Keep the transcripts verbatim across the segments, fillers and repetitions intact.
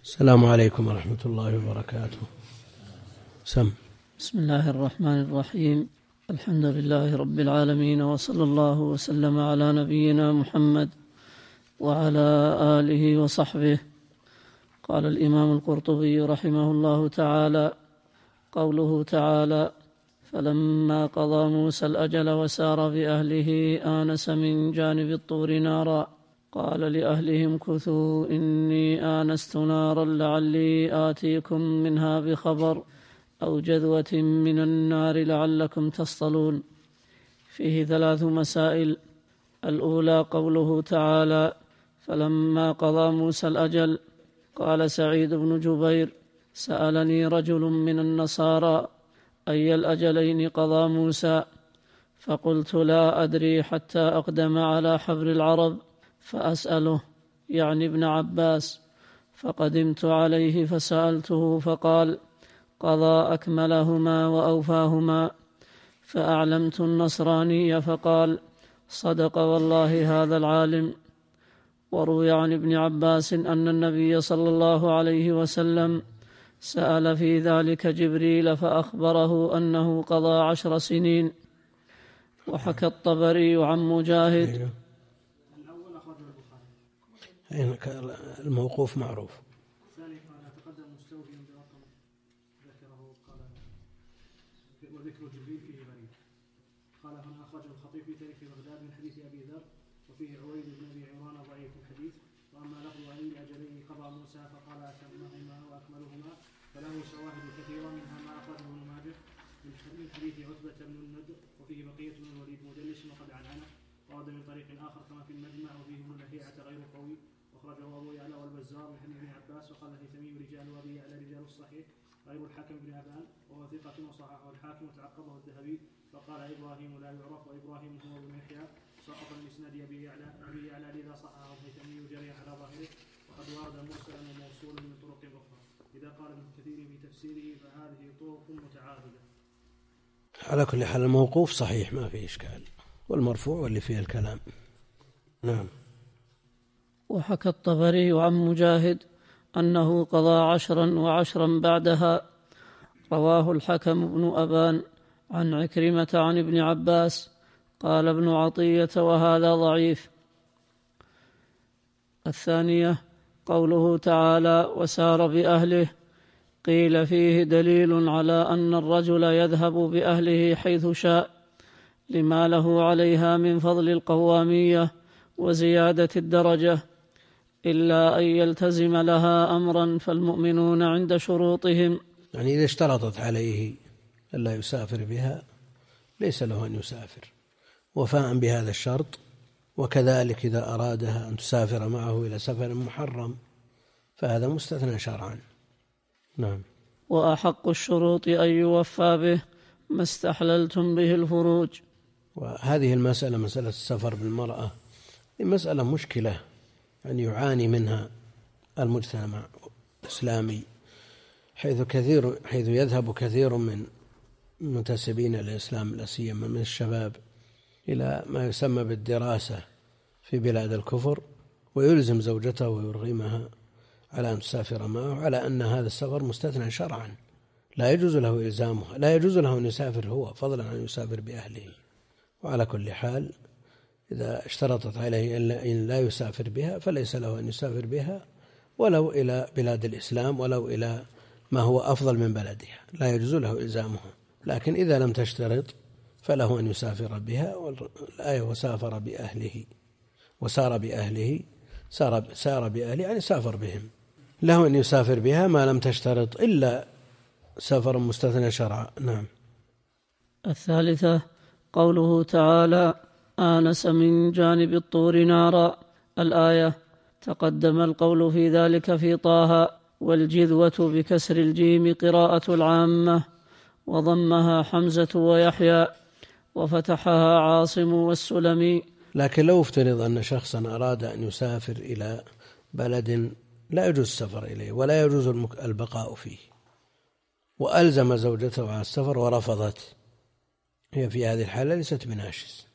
السلام عليكم ورحمة الله وبركاته. سم. بسم الله الرحمن الرحيم. الحمد لله رب العالمين، وصلى الله وسلم على نبينا محمد وعلى آله وصحبه. قال الإمام القرطبي رحمه الله تعالى: قوله تعالى: فلما قضى موسى الأجل وسار بأهله آنس من جانب الطور نارا قال لأهلهم كثوا إني آنست نارا لعلي آتيكم منها بخبر أو جذوة من النار لعلكم تصطلون. فيه ثلاث مسائل. الأولى قوله تعالى: فلما قضى موسى الأجل. قال سعيد بن جبير: سألني رجل من النصارى أي الأجلين قضى موسى؟ فقلت لا أدري حتى أقدم على حبر العرب فأسأله، يعني ابن عباس. فقدمت عليه فسألته فقال: قضى أكملهما وأوفاهما. فأعلمت النصراني فقال: صدق والله هذا العالم. وروي عن ابن عباس أن النبي صلى الله عليه وسلم سأل في ذلك جبريل فأخبره أنه قضى عشر سنين. وحكى الطبري عن مجاهد. الموقوف معروف. الثاني قال تقدم مستوفيا برقم ذكره قال وذكر جبريل فيه غريب. قال هنا أخرجه الخطيب في تاريخ بغداد من حديث أبي ذر وفيه عويد بن أبي عمران ضعيف الحديث. وأما لفظ أي أجلين قضى موسى فقال أتمهما وأكملهما فله شواهد كثيرة منها ما أخرجه ابن ماجه من حديث عتبة بن الندر وفيه بقية بن الوليد مدلس وقد عنعنه ورد من طريق آخر كما في المجمع وفيه ابن لهيعة غير قوي أخرجه أبو يعلى والبزار من حديث ابن عباس. وقال الهيثمي رجال وأبي يعلى رجال الصحيح غير الحكم بن أبان وهو ثقة وصححه الحاكم وتعقبه الذهبي فقال إبراهيم لا يعرف وإبراهيم هو بن يحيى سقط من إسناد أبي يعلى أبي يعلى لذا صححه الهيثمي جريا على ظاهره وقد ورد مرسلا وموصولا من طرق أخرى. إذا قال ابن كثير في تفسيره فهذه طرق متعاضدة. على كل حال الموقوف صحيح ما فيه إشكال، والمرفوع واللي فيه الكلام. نعم. وحكى الطبري عن مجاهد أنه قضى عشرا وعشرا بعدها. رواه الحكم بن أبان عن عكرمة عن ابن عباس. قال ابن عطية وهذا ضعيف. الثانية قوله تعالى: وسار بأهله. قيل فيه دليل على أن الرجل يذهب بأهله حيث شاء لما له عليها من فضل القوامية وزيادة الدرجة، إلا أن يلتزم لها أمرا فالمؤمنون عند شروطهم. يعني إذا اشترطت عليه ألا يسافر بها ليس له أن يسافر وفاء بهذا الشرط، وكذلك إذا أرادها أن تسافر معه إلى سفر محرم فهذا مستثنى شرعا. نعم. وأحق الشروط أن يوفى به ما استحللتم به الفروج. وهذه المسألة مسألة السفر بالمرأة مسألة مشكلة يعني يعاني منها المجتمع الإسلامي، حيث كثير حيث يذهب كثير من منتسبين الإسلام لا سيما من الشباب إلى ما يسمى بالدراسة في بلاد الكفر، ويلزم زوجته ويرغمها على أن تسافر معه على أن هذا السفر مستثنى شرعا لا يجوز له إلزامها، لا يجوز له أن يسافر هو فضلا عن يسافر بأهله. وعلى كل حال إذا اشترطت عليه أن لا يسافر بها فليس له أن يسافر بها ولو إلى بلاد الإسلام ولو إلى ما هو أفضل من بلدها، لا يجوز له إلزامها. لكن إذا لم تشترط فله أن يسافر بها. والآية وسافر بأهله وسار بأهله سار, سار بأهله يعني سافر بهم، له أن يسافر بها ما لم تشترط إلا سفر مستثنى شرعا. نعم. الثالثة قوله تعالى: آنس من جانب الطور نارا. الآية. تقدم القول في ذلك في طه، والجذوة بكسر الجيم قراءة العامة وضمها حمزة ويحيى وفتحها عاصم والسلمي. لكن لو افترض أن شخصا أراد أن يسافر إلى بلد لا يجوز السفر إليه ولا يجوز البقاء فيه وألزم زوجته على السفر ورفضت، هي في هذه الحالة ليست بناشز،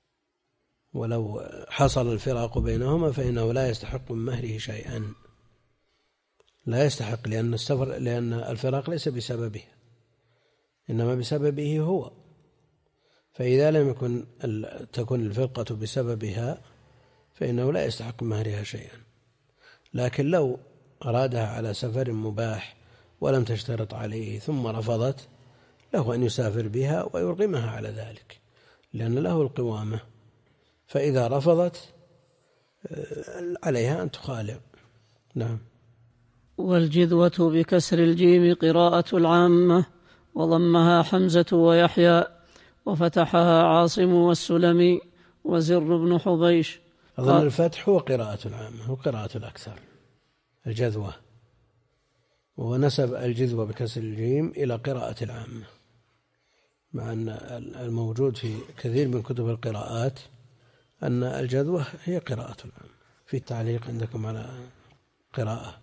ولو حصل الفراق بينهما فإنه لا يستحق من مهره شيئا، لا يستحق، لأن السفر لأن الفراق ليس بسببه إنما بسببه هو، فإذا لم يكن تكن الفرقة بسببها فإنه لا يستحق مهرها شيئا. لكن لو أرادها على سفر مباح ولم تشترط عليه ثم رفضت، له أن يسافر بها ويرغمها على ذلك، لأن له القوامة، فإذا رفضت عليها أن تخالع. نعم. والجذوة بكسر الجيم قراءة العامة، وضمها حمزة ويحيى، وفتحها عاصم والسلمي وزر بن حبيش. أظن الفتح هو قراءة العامة، هو قراءة الأكثر الجذوة، ونسب الجذوة بكسر الجيم إلى قراءة العامة، مع أن الموجود في كثير من كتب القراءات أن الجذوة هي قراءة العامة. في التعليق عندكم على قراءة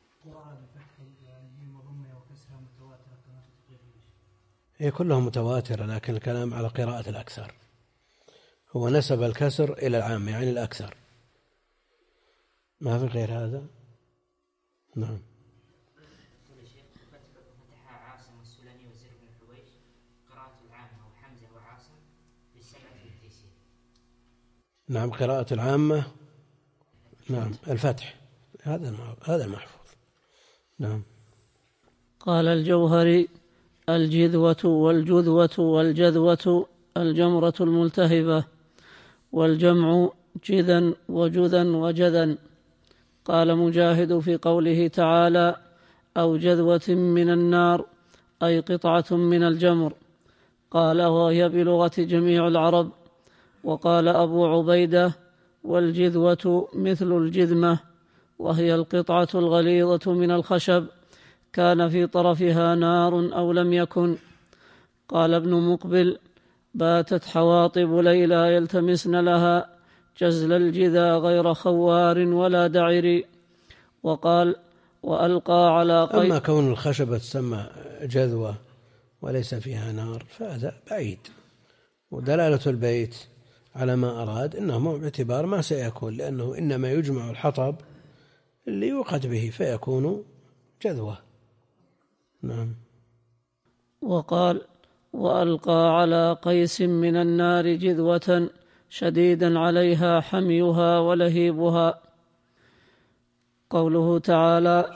هي كلها متواترة، لكن الكلام على قراءة الأكثر، هو نسب الكسر إلى العام يعني الأكثر، ما في غير هذا. نعم. فتحها عاصم والسلمي وزر بن حبيش قراءة العامة وحمزة وعاصم بالسبع في التيسير. نعم قراءة العامة، نعم الفتح، هذا هذا المحفوظ. نعم. قال الجوهري: الجذوة والجذوة والجذوة الجمرة الملتهبة، والجمع جذا وجذا وجذا. قال مجاهد في قوله تعالى: أو جذوة من النار، أي قطعة من الجمر. قال وهي بلغة جميع العرب. وقال أبو عبيدة: والجذوة مثل الجذمة، وهي القطعة الغليظة من الخشب كان في طرفها نار أو لم يكن. قال ابن مقبل: باتت حواطب ليلى يلتمسن لها جزل الجذا غير خوار ولا دعر. وقال: وألقى على قيد. أما كون الخشبة تسمى جذوة وليس فيها نار فهذا بعيد، ودلالة البيت على ما أراد إنه باعتبار ما سيكون، لأنه إنما يجمع الحطب اللي يوقد به فيكون جذوة. نعم. وقال: وألقى على قيس من النار جذوة شديدا عليها حميها ولهيبها. قوله تعالى: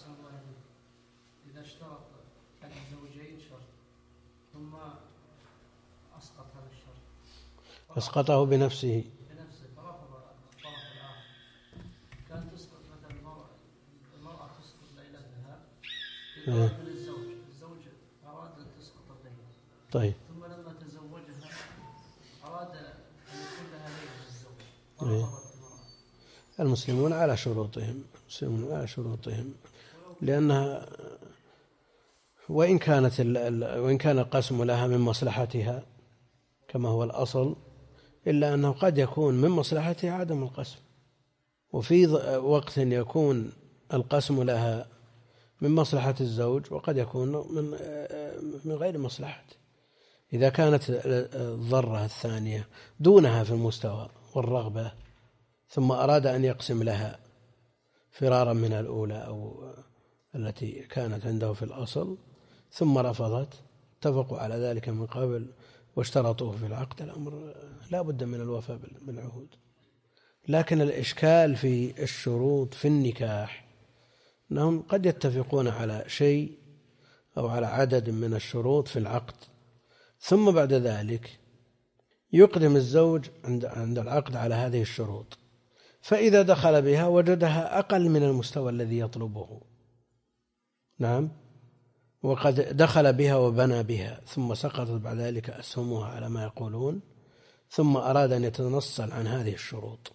إذا اشترط أحد الزوجين شرط ثم أسقط هذا الشرط، أسقطه بنفسه بنفسه فرفض الطرف الآخر، كان تسقط مثلا المرأة تسقط ليلتها إذا من الزوج، الزوج أراد أن تسقط الليلة، طيب، ثم لما تزوجها أراد أن يكون لها ليلة الزوج، طيب. فرفضت المرأة. المسلمون على شروطهم، المسلمون على شروطهم، لأنها وإن كانت وإن كان القسم لها من مصلحتها كما هو الأصل، إلا أنه قد يكون من مصلحتها عدم القسم، وفي وقت يكون القسم لها من مصلحة الزوج وقد يكون من من غير مصلحته. إذا كانت الضرة الثانية دونها في المستوى والرغبة ثم أراد أن يقسم لها فرارا من الأولى أو التي كانت عنده في الأصل ثم رفضت، اتفقوا على ذلك من قبل واشترطوه في العقد، الأمر لا بد من الوفاء بالعهود. لكن الإشكال في الشروط في النكاح أنهم قد يتفقون على شيء أو على عدد من الشروط في العقد، ثم بعد ذلك يقدم الزوج عند عند العقد على هذه الشروط، فإذا دخل بها وجدها أقل من المستوى الذي يطلبه. نعم. وقد دخل بها وبنى بها ثم سقطت بعد ذلك أسهمها على ما يقولون، ثم أراد أن يتنصل عن هذه الشروط،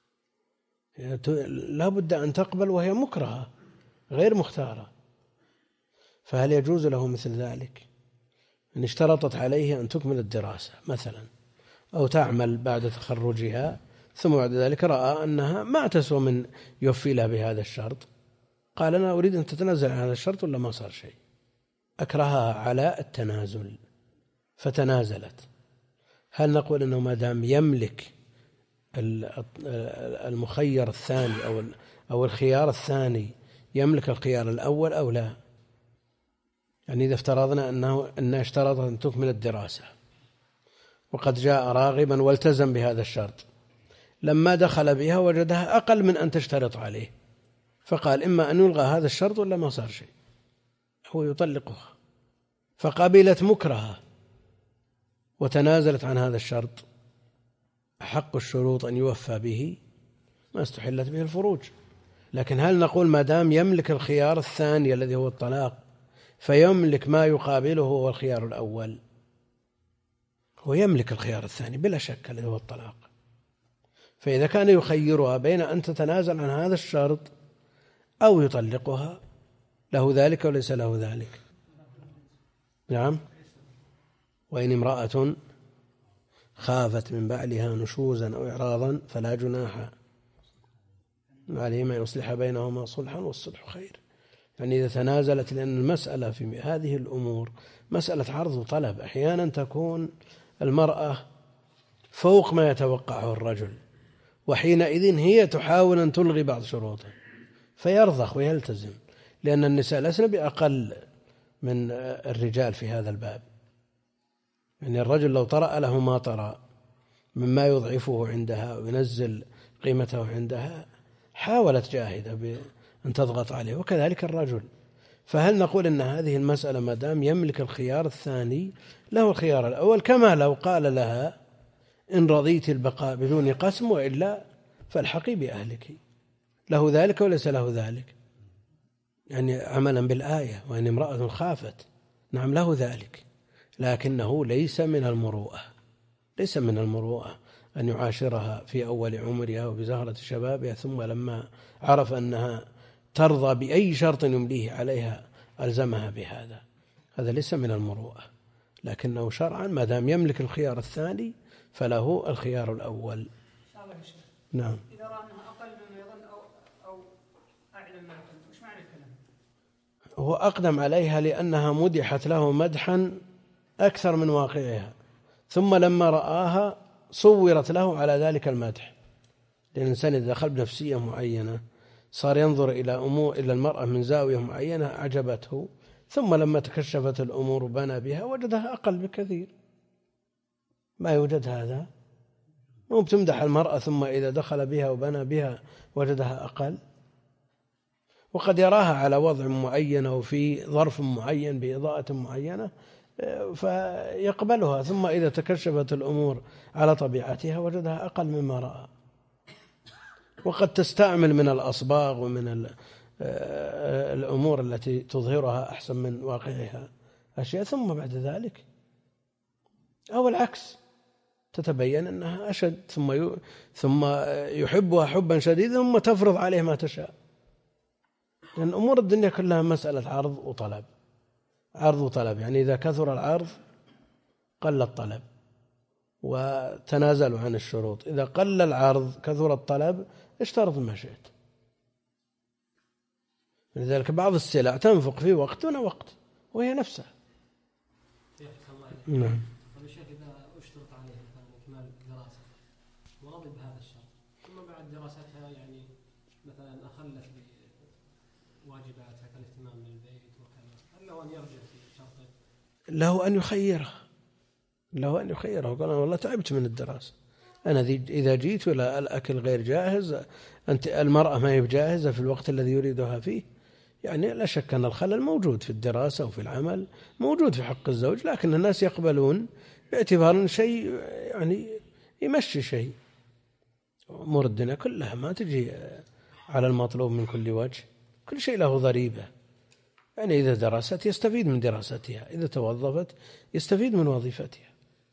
لا بد أن تقبل وهي مكرهة غير مختارة، فهل يجوز له مثل ذلك؟ إن اشترطت عليه أن تكمل الدراسة مثلا أو تعمل بعد تخرجها، ثم بعد ذلك رأى أنها ما تسوى من يوفي لها بهذا الشرط، قال أنا أريد أن تتنازل عن هذا الشرط ولا ما صار شيء، أكرهها على التنازل فتنازلت. هل نقول أنه ما دام يملك المخير الثاني أو أو الخيار الثاني يملك الخيار الأول أو لا؟ يعني إذا افترضنا أنه أنها اشترط أن تكمل الدراسة وقد جاء راغبا والتزم بهذا الشرط، لما دخل بها وجدها أقل من أن تشترط عليه، فقال إما أن يلغى هذا الشرط ولا ما صار شيء، هو يطلقها، فقبلت مكرهة وتنازلت عن هذا الشرط، أحق الشروط أن يوفى به ما استحلت به الفروج. لكن هل نقول ما دام يملك الخيار الثاني الذي هو الطلاق فيملك ما يقابله هو الخيار الأول؟ هو يملك الخيار الثاني بلا شك الذي هو الطلاق، فإذا كان يخيرها بين أن تتنازل عن هذا الشرط أو يطلقها له ذلك وليس له ذلك. نعم. وإن امرأة خافت من بعلها نشوزا أو إعراضا فلا جناح عليهما أن يصلح بينهما صلحا والصلح خير. يعني إذا تنازلت، لأن المسألة في هذه الأمور مسألة عرض وطلب، أحيانا تكون المرأة فوق ما يتوقعه الرجل، وحينئذ هي تحاول أن تلغي بعض شروطه فيرضخ ويلتزم، لأن النساء لسن بأقل من الرجال في هذا الباب. يعني الرجل لو طرأ له ما طرأ مما يضعفه عندها وينزل قيمته عندها حاولت جاهدة بأن تضغط عليه، وكذلك الرجل. فهل نقول أن هذه المسألة ما دام يملك الخيار الثاني له الخيار الأول، كما لو قال لها إن رضيت البقاء بدون قسم وإلا فالحقي بأهلك، له ذلك وليس له ذلك؟ يعني عملا بالآية وإن امرأة خافت، نعم له ذلك، لكنه ليس من المروءة، ليس من المروءة أن يعاشرها في أول عمرها وبزهرة شبابها ثم لما عرف أنها ترضى بأي شرط يمليه عليها ألزمها بهذا، هذا ليس من المروءة. لكنه شرعا ما دام يملك الخيار الثاني فله الخيار الأول. نعم. إذا رأى أنها أقل مما يظن أو أو أعلى ما يظن، وش معنى الكلام؟ هو أقدم عليها لأنها مدحت له مدحا أكثر من واقعها، ثم لما رآها صورت له على ذلك المدح، لأن الإنسان إذا دخل بنفسية معينة صار ينظر إلى أمور إلى المرأة من زاوية معينة أعجبته، ثم لما تكشفت الأمور وبنى بها وجدها أقل بكثير. ما يوجد هذا، مو بتمدح المرأة ثم إذا دخل بها وبنى بها وجدها أقل، وقد يراها على وضع معين أو في ظرف معين بإضاءة معينة فيقبلها، ثم إذا تكشفت الأمور على طبيعتها وجدها أقل مما رأى. وقد تستعمل من الأصباغ ومن الأمور التي تظهرها أحسن من واقعها أشياء، ثم بعد ذلك أو العكس تتبين أنها أشد، ثم ثم يحبها حبا شديدا ثم تفرض عليه ما تشاء. لأن أمور الدنيا كلها مسألة عرض وطلب، عرض وطلب. يعني إذا كثر العرض قل الطلب وتنازلوا عن الشروط، إذا قل العرض كثر الطلب اشترط ما شئت. لذلك بعض السلع تنفق في وقت دون وقت وهي نفسها. نعم. الشيخ إذا اشترط عليه مثلا إكمال دراسة ورضي بهذا الشرط، ثم بعد دراستها يعني مثلا أخلت بواجباتها كالاهتمام بالبيت وكذا، هل له أن يرجع في شرطه؟ له أن يخيره، له أن يخيره، قال أنا والله تعبت من الدراسة، أنا إذا جيت ولا الأكل غير جاهز، أنت المرأة ما هي جاهزة في الوقت الذي يريدها فيه، يعني لا شك أن الخلل موجود في الدراسة وفي العمل، موجود في حق الزوج، لكن الناس يقبلون باعتبار شيء يعني يمشي شيء. أمور الدنيا كلها ما تجي على المطلوب من كل وجه، كل شيء له ضريبة. يعني إذا درست يستفيد من دراستها، إذا توظفت يستفيد من وظيفتها،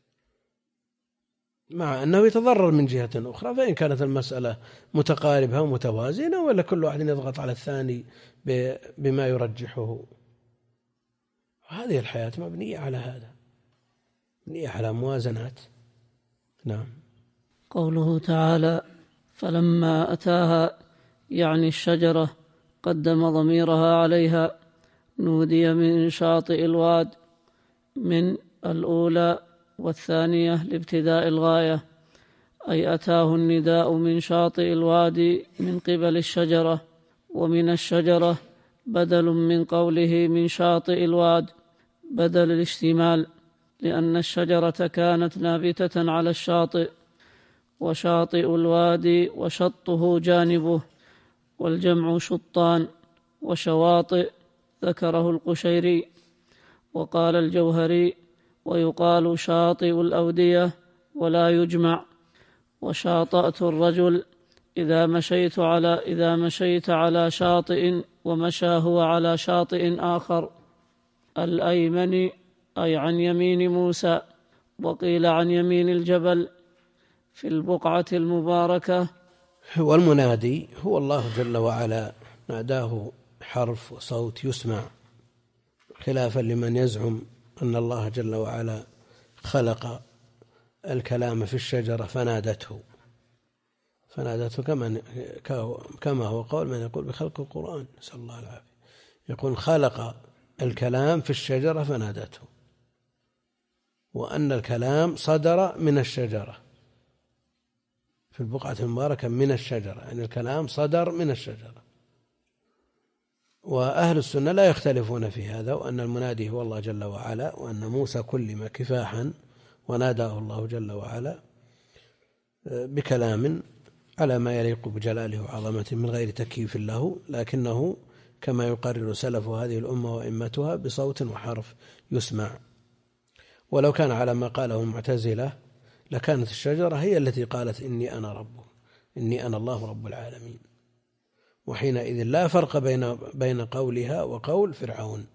مع أنه يتضرر من جهة أخرى. فإن كانت المسألة متقاربة ومتوازنة، ولا كل واحد يضغط على الثاني بما يرجحه. هذه الحياة مبنية على هذا، مبنية على موازنات. نعم. قوله تعالى فلما أتاها يعني الشجرة قدم ضميرها عليها، نودي من شاطئ الواد، من الأولى والثانية لابتداء الغاية، أي أتاه النداء من شاطئ الوادي من قبل الشجرة، ومن الشجرة بدل من قوله من شاطئ الواد بدل الاشتمال، لأن الشجرة كانت نابتة على الشاطئ، وشاطئ الوادي وشطه جانبه، والجمع شطان وشواطئ، ذكره القشيري. وقال الجوهري: ويقال شاطئ الأودية ولا يجمع. وشاطأت الرجل إذا مشيت على إذا مشيت على شاطئ ومشى هو على شاطئ آخر. الأيمن أي عن يمين موسى، وقيل عن يمين الجبل في البقعة المباركة. والمنادي هو الله جل وعلا، ناداه حرف وصوت يسمع، خلافا لمن يزعم أن الله جل وعلا خلق الكلام في الشجرة فنادته فنادته كما كما هو قول من يقول بخلق القرآن، نسأل الله العافية. يقول خلق الكلام في الشجرة فنادته، وأن الكلام صدر من الشجرة في البقعة المباركة من الشجرة، يعني الكلام صدر من الشجرة. وأهل السنة لا يختلفون في هذا، وأن المنادي هو الله جل وعلا، وأن موسى كلم كفاحا وناداه الله جل وعلا بكلام على ما يليق بجلاله وعظمته من غير تكييف له، لكنه كما يقرر سلف هذه الأمة وإمتها بصوت وحرف يسمع. ولو كان على ما قاله المعتزلة لكانت الشجرة هي التي قالت إني أنا ربه، إني أنا الله رب العالمين، وحينئذ لا فرق بين بين قولها وقول فرعون.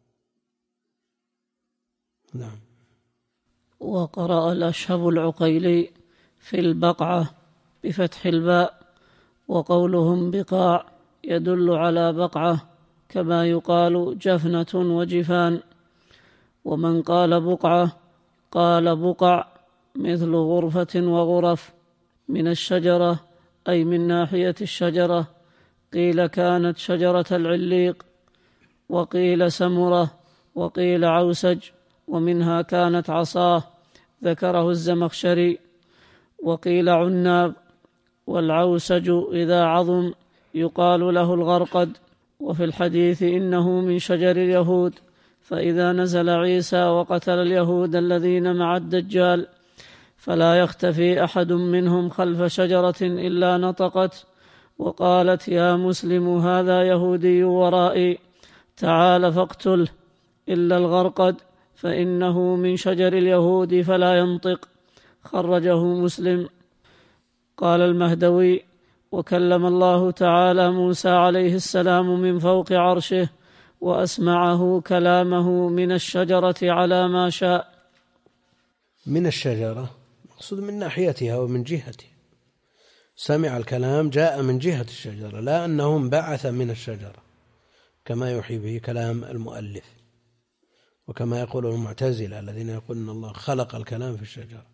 نعم. وقرأ الأشهب العقيلي في البقعة بفتح الباء، وقولهم بقاع يدل على بقعة، كما يقال جفنة وجفان. ومن قال بقعة قال بقع، مثل غرفة وغرف، من الشجرة أي من ناحية الشجرة. قيل كانت شجرة العليق، وقيل سمرة، وقيل عوسج، ومنها كانت عصاه، ذكره الزمخشري. وقيل عناب، والعوسج إذا عظم يقال له الغرقد. وفي الحديث إنه من شجر اليهود، فإذا نزل عيسى وقتل اليهود الذين مع الدجال فلا يختفي أحد منهم خلف شجرة إلا نطقت وقالت يا مسلم هذا يهودي ورائي، تعال فاقتله، إلا الغرقد فإنه من شجر اليهود فلا ينطق، خرجه مسلم. قال المهدوي: وكلم الله تعالى موسى عليه السلام من فوق عرشه، وأسمعه كلامه من الشجرة على ما شاء. من الشجرة مقصود من ناحيتها ومن جهتها، سمع الكلام جاء من جهة الشجرة، لا أنه انبعث من الشجرة كما يوحي به كلام المؤلف، وكما يقول المعتزلة الذين يقولون أن الله خلق الكلام في الشجرة.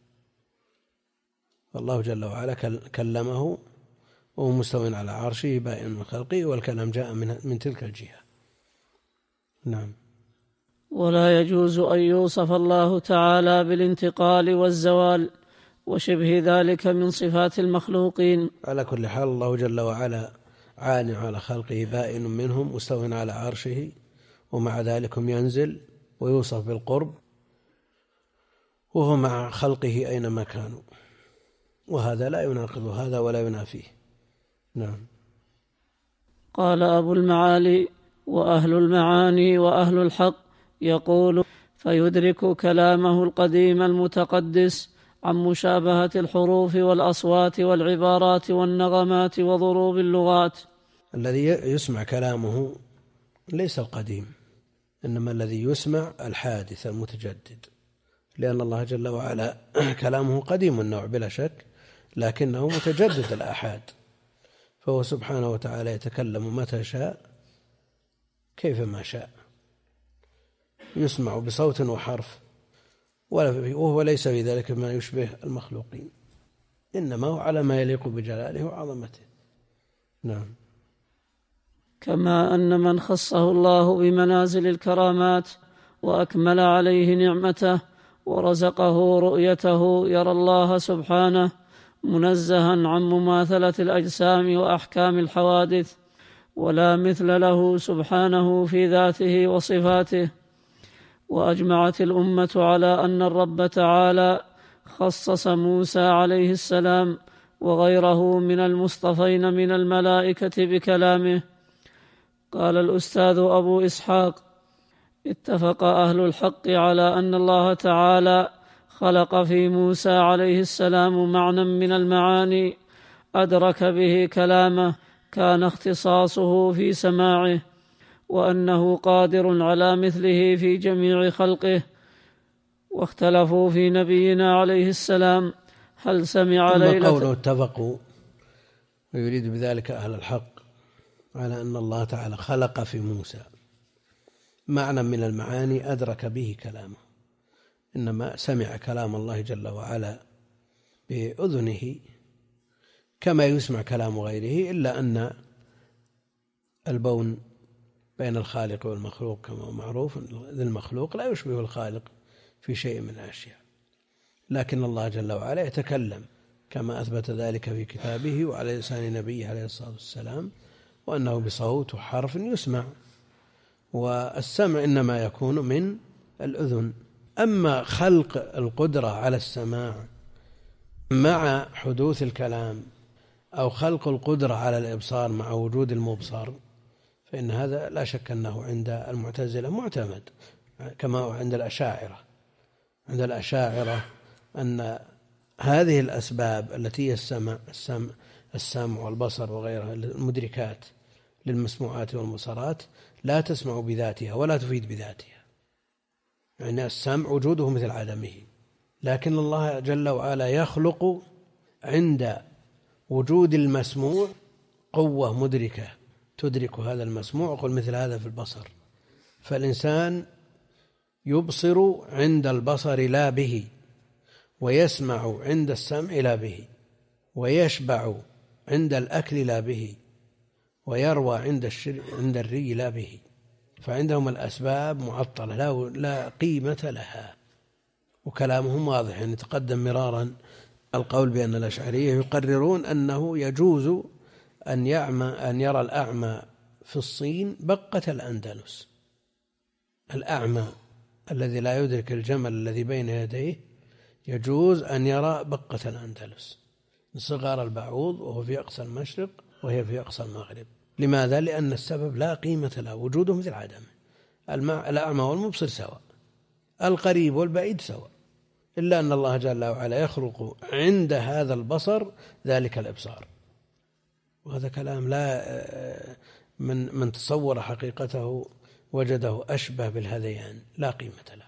فالله جل وعلا كلمه وهو مستوٍ على عرشه بائن من خلقه، والكلام جاء من, من تلك الجهة. نعم. ولا يجوز أن يوصف الله تعالى بالانتقال والزوال وشبه ذلك من صفات المخلوقين. على كل حال الله جل وعلا عال على خلقه بائن منهم مستوٍ على عرشه، ومع ذلك ينزل ويوصف بالقرب وهو مع خلقه أينما كانوا، وهذا لا يناقض هذا ولا ينافيه. نعم. قال أبو المعالي: وأهل المعاني وأهل الحق يقول فيدرك كلامه القديم المتقدس عن مشابهة الحروف والأصوات والعبارات والنغمات وضروب اللغات. الذي يسمع كلامه ليس القديم، إنما الذي يسمع الحادث المتجدد، لأن الله جل وعلا كلامه قديم النوع بلا شك، لكنه متجدد الآحاد، فهو سبحانه وتعالى يتكلم متى شاء كيفما شاء، يسمع بصوت وحرف، وهو ليس في ذلك ما يشبه المخلوقين، إنما هو على ما يليق بجلاله وعظمته. نعم. كما أن من خصه الله بمنازل الكرامات وأكمل عليه نعمته ورزقه رؤيته يرى الله سبحانه منزها عن مماثلة الأجسام وأحكام الحوادث ولا مثل له سبحانه في ذاته وصفاته. وأجمعت الأمة على أن الرب تعالى خصص موسى عليه السلام وغيره من المصطفين من الملائكة بكلامه. قال الأستاذ أبو إسحاق: اتفق أهل الحق على أن الله تعالى خلق في موسى عليه السلام معنى من المعاني أدرك به كلامه كان اختصاصه في سماعه، وأنه قادر على مثله في جميع خلقه. واختلفوا في نبينا عليه السلام هل سمع ليلة. قوله اتفقوا ويريد بذلك أهل الحق على أن الله تعالى خلق في موسى معنى من المعاني أدرك به كلامه، إنما سمع كلام الله جل وعلا بأذنه كما يسمع كلام غيره، إلا أن البون بين الخالق والمخلوق كما هو معروف، المخلوق لا يشبه الخالق في شيء من الأشياء، لكن الله جل وعلا يتكلم كما أثبت ذلك في كتابه وعلى لسان نبيه عليه الصلاة والسلام، وأنه بصوت وحرف يسمع، والسمع إنما يكون من الأذن. أما خلق القدرة على السماع مع حدوث الكلام أو خلق القدرة على الإبصار مع وجود المبصر، فإن هذا لا شك أنه عند المعتزلة معتمد كما هو عند الأشاعرة. عند الأشاعرة أن هذه الأسباب التي هي السمع, السمع, السمع والبصر وغيرها المدركات للمسموعات والمبصرات لا تسمع بذاتها ولا تفيد بذاتها، يعني السمع وجوده مثل عدمه، لكن الله جل وعلا يخلق عند وجود المسموع قوة مدركة تدرك هذا المسموع، وقل مثل هذا في البصر، فالإنسان يبصر عند البصر لا به، ويسمع عند السمع لا به، ويشبع عند الأكل لا به، ويروى عند الشر عند الري لا به، فعندهم الأسباب معطلة لا, لا قيمة لها. وكلامهم واضح، يعني تقدم مرارا القول بأن الأشعرية يقررون أنه يجوز أن يعمى أن يرى الأعمى في الصين بقة الأندلس. الأعمى الذي لا يدرك الجمل الذي بين يديه يجوز أن يرى بقة الأندلس، صغار البعوض، وهو في أقصى المشرق وهي في أقصى المغرب. لماذا؟ لأن السبب لا قيمة له، وجوده مثل عدمه. الأعمى والمبصر سواء، القريب والبعيد سواء، إلا أن الله جل وعلا يخلق عند هذا البصر ذلك الإبصار. وهذا كلام لا من من تصور حقيقته وجده أشبه بالهذيان، لا قيمة له.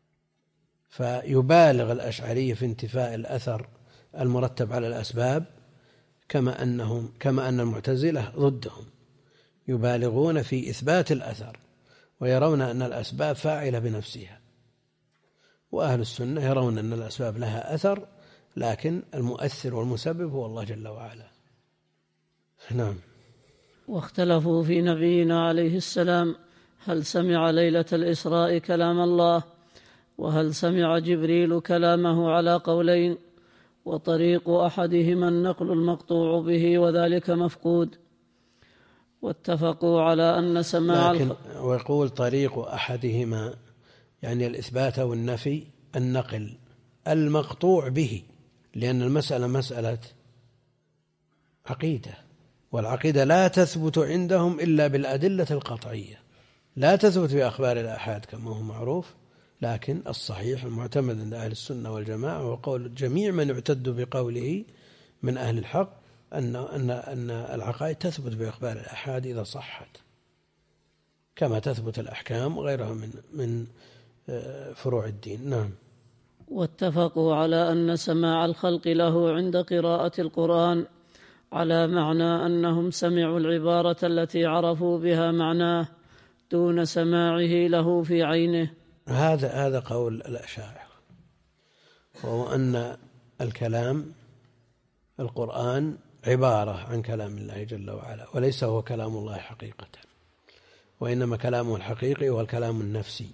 فيبالغ الأشعري في انتفاء الأثر المرتب على الأسباب، كما أنهم كما أن المعتزلة ضدهم يبالغون في إثبات الأثر ويرون أن الأسباب فاعلة بنفسها، وأهل السنة يرون أن الأسباب لها أثر، لكن المؤثر والمسبب هو الله جل وعلا. نعم. واختلفوا في نبينا عليه السلام هل سمع ليلة الإسراء كلام الله، وهل سمع جبريل كلامه على قولين، وطريق أحدهما النقل المقطوع به وذلك مفقود. واتفقوا على أن سماع لكن ويقول طريق أحدهما يعني الإثبات والنفي، النقل المقطوع به، لأن المسألة مسألة عقيدة، والعقيدة لا تثبت عندهم إلا بالأدلة القطعية، لا تثبت بأخبار الآحاد كما هو معروف. لكن الصحيح المعتمد عند أهل السنة والجماعة وقول جميع من اعتد بقوله من أهل الحق أن أن أن العقائد تثبت بأخبار الآحاد إذا صحت، كما تثبت الأحكام وغيرها من من فروع الدين. نعم. واتفقوا على أن سماع الخلق له عند قراءة القرآن على معنى أنهم سمعوا العبارة التي عرفوا بها معناه دون سماعه له في عينه. هذا هذا قول الأشاعرة، وهو أن الكلام القرآن عبارة عن كلام الله جل وعلا، وليس هو كلام الله حقيقة، وإنما كلامه الحقيقي هو الكلام النفسي،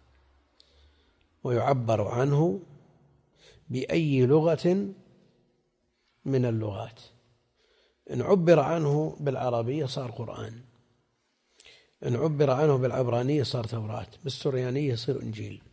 ويعبر عنه بأي لغة من اللغات. إن عبر عنه بالعربية صار قرآن، إن عبر عنه بالعبرانية صار توراة، بالسريانية يصير إنجيل،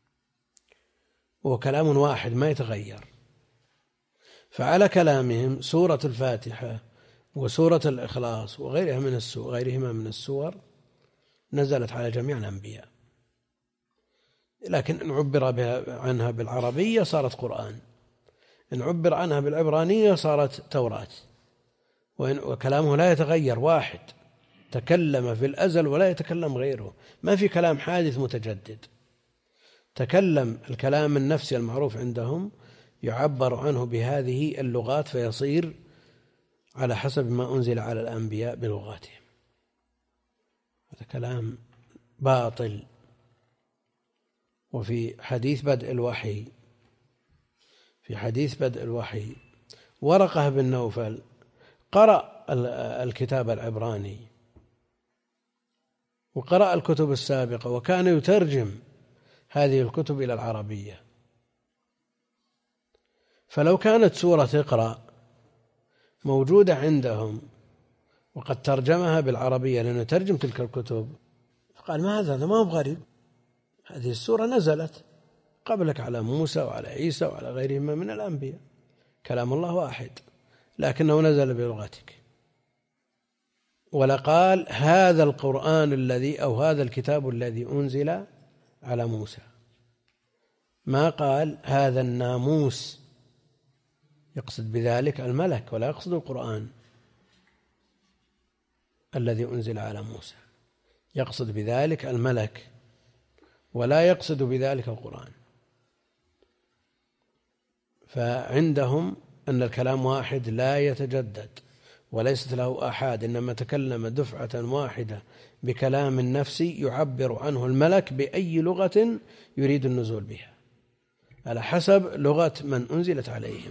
وهو كلام واحد ما يتغير. فعلى كلامهم سورة الفاتحة وسورة الإخلاص وغيرها من السور غيرهما من السور نزلت على جميع الأنبياء، لكن إن عبر عنها بالعربية صارت قرآن، إن عبر عنها بالعبرانية صارت توراة. وكلامه لا يتغير، واحد تكلم في الأزل ولا يتكلم غيره، ما في كلام حادث متجدد. تكلم الكلام النفسي المعروف عندهم يعبر عنه بهذه اللغات فيصير على حسب ما أنزل على الأنبياء بلغاتهم. هذا كلام باطل. وفي حديث بدء الوحي في حديث بدء الوحي ورقة بن نوفل قرأ الكتاب العبراني وقرأ الكتب السابقة، وكان يترجم هذه الكتب إلى العربية. فلو كانت سورة اقرأ موجودة عندهم وقد ترجمها بالعربية لأنه ترجم تلك الكتب، فقال ما هذا هذا ما هو غريب، هذه السورة نزلت قبلك على موسى وعلى عيسى وعلى غيرهما من الأنبياء، كلام الله واحد لكنه نزل بلغتك. ولقال هذا القرآن الذي أو هذا الكتاب الذي أنزل على موسى، ما قال هذا الناموس، يقصد بذلك الملك ولا يقصد القرآن الذي أنزل على موسى، يقصد بذلك الملك ولا يقصد بذلك القرآن. فعندهم أن الكلام واحد لا يتجدد وليست له آحاد، إنما تكلم دفعة واحدة بكلام نفسي يعبر عنه الملك بأي لغة يريد النزول بها على حسب لغة من أنزلت عليهم.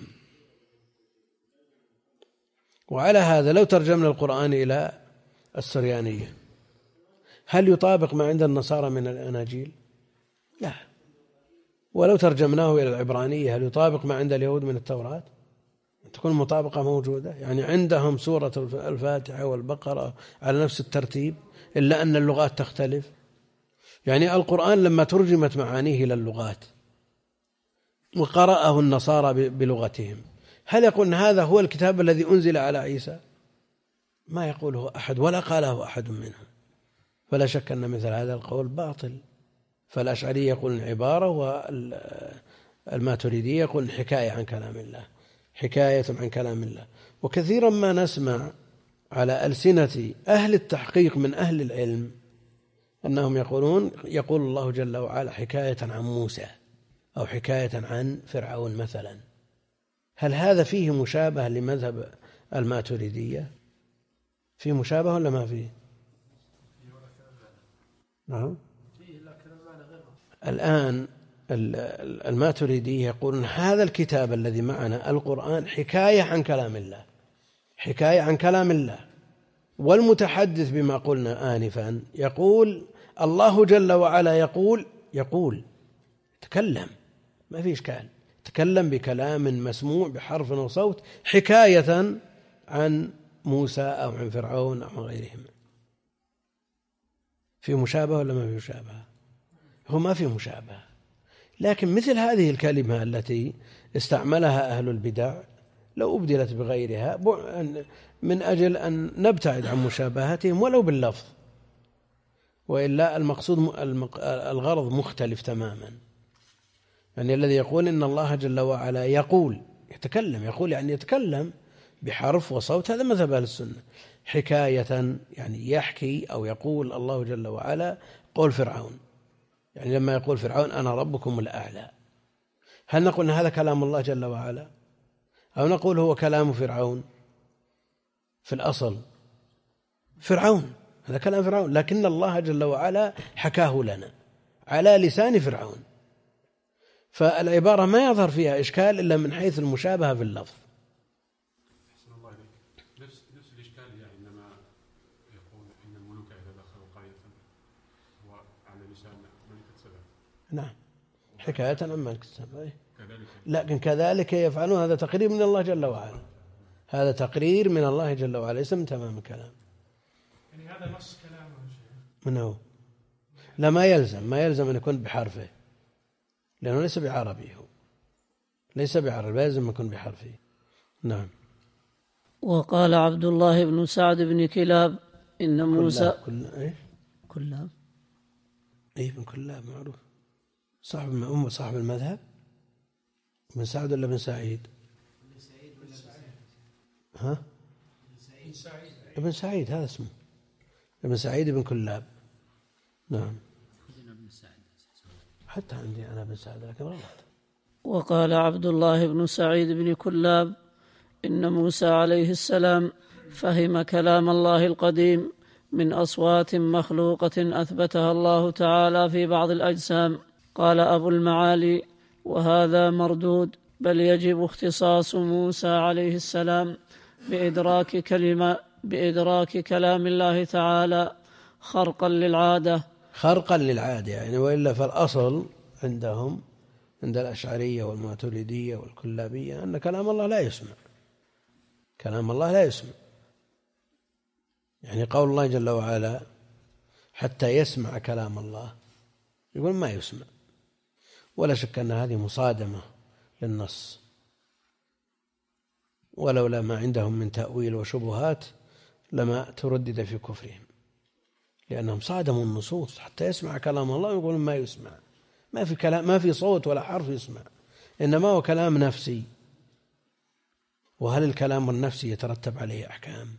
وعلى هذا لو ترجمنا القرآن إلى السريانية هل يطابق ما عند النصارى من الأناجيل؟ لا. ولو ترجمناه إلى العبرانية هل يطابق ما عند اليهود من التوراة؟ تكون مطابقة موجودة، يعني عندهم سورة الفاتحة والبقرة على نفس الترتيب إلا أن اللغات تختلف. يعني القرآن لما ترجمت معانيه إلى اللغات وقرأه النصارى بلغتهم هل يقول هذا هو الكتاب الذي أنزل على عيسى؟ ما يقوله أحد ولا قاله أحد منهم. فلا شك أن مثل هذا القول باطل. فالأشعري يقول عبارة والماتريدي يقول حكاية عن كلام الله، حكاية عن كلام الله. وكثيرا ما نسمع على ألسنة أهل التحقيق من أهل العلم أنهم يقولون يقول الله جل وعلا حكاية عن موسى أو حكاية عن فرعون مثلا. هل هذا فيه مشابه لمذهب الماتريدية؟ فيه مشابه ولا ما فيه؟ نعم. الآن الماتريدي يقولون هذا الكتاب الذي معنا القرآن حكاية عن كلام الله، حكاية عن كلام الله. والمتحدث بما قلنا آنفا يقول الله جل وعلا يقول يقول تكلم، ما في إشكال، تكلم بكلام مسموع بحرف وصوت حكاية عن موسى أو عن فرعون أو عن غيرهم. في مشابهة ولا ما في مشابهة؟ هو ما في مشابهة. لكن مثل هذه الكلمة التي استعملها أهل البدع لو أبدلت بغيرها من أجل أن نبتعد عن مشابهتهم ولو باللفظ، وإلا المقصود الغرض مختلف تماما. يعني الذي يقول إن الله جل وعلا يقول يتكلم، يقول يعني يتكلم بحرف وصوت، هذا مذهب أهل السنة. حكاية يعني يحكي أو يقول الله جل وعلا قول فرعون، يعني لما يقول فرعون أنا ربكم الأعلى، هل نقول أن هذا كلام الله جل وعلا أو نقول هو كلام فرعون؟ في الأصل فرعون، هذا كلام فرعون، لكن الله جل وعلا حكاه لنا على لسان فرعون. فالعبارة ما يظهر فيها إشكال إلا من حيث المشابهة في اللفظ. أحسن الله إليك. نفس نفس الإشكال يعني عندما يقول إن الملوك إذا دخلوا قرية هو على لسان ملكة سبأ. نعم، حكاية عن ملكة سبأ. لكن كذلك يفعلون، هذا تقرير من الله جل وعلا، هذا تقرير من الله جل وعلا، ليس من تمام الكلام. يعني هذا نص كلامه من هو؟ لا ما يلزم ما يلزم أن يكون بحرفه، لأنه ليس بعربي، هو ليس بعربي، لازم أن يكون بحرفه. نعم. وقال عبد الله بن سعد بن كلاب إن موسى كلاب كل... إيه؟ كلاب إيه بن كلاب معروف، صاحب أم صاحب المذهب. بن سعد ولا بن سعيد؟ ها؟ ابن سعيد هذا اسمه، ابن سعيد بن كلاب. نعم. حتى عندي أنا بن سعد لكن غلط. وقال عبد الله بن سعيد بن كلاب إن موسى عليه السلام فهم كلام الله القديم من أصوات مخلوقة أثبتها الله تعالى في بعض الأجسام. قال أبو المعالي وهذا مردود، بل يجب اختصاص موسى عليه السلام بإدراك كلمة بإدراك كلام الله تعالى خرقا للعادة. خرقا للعادة يعني، وإلا فالأصل عندهم عند الأشعرية والماتريدية والكلابية أن كلام الله لا يسمع، كلام الله لا يسمع. يعني قول الله جل وعلا حتى يسمع كلام الله، يقول ما يسمع، ولا شك أن هذه مصادمة للنص، ولولا ما عندهم من تأويل وشبهات لما تردد في كفرهم، لأنهم صادموا النصوص. حتى يسمع كلام الله يقولون ما يسمع، ما في كلام، ما في صوت ولا حرف يسمع، إنما هو كلام نفسي. وهل الكلام النفسي يترتب عليه أحكام؟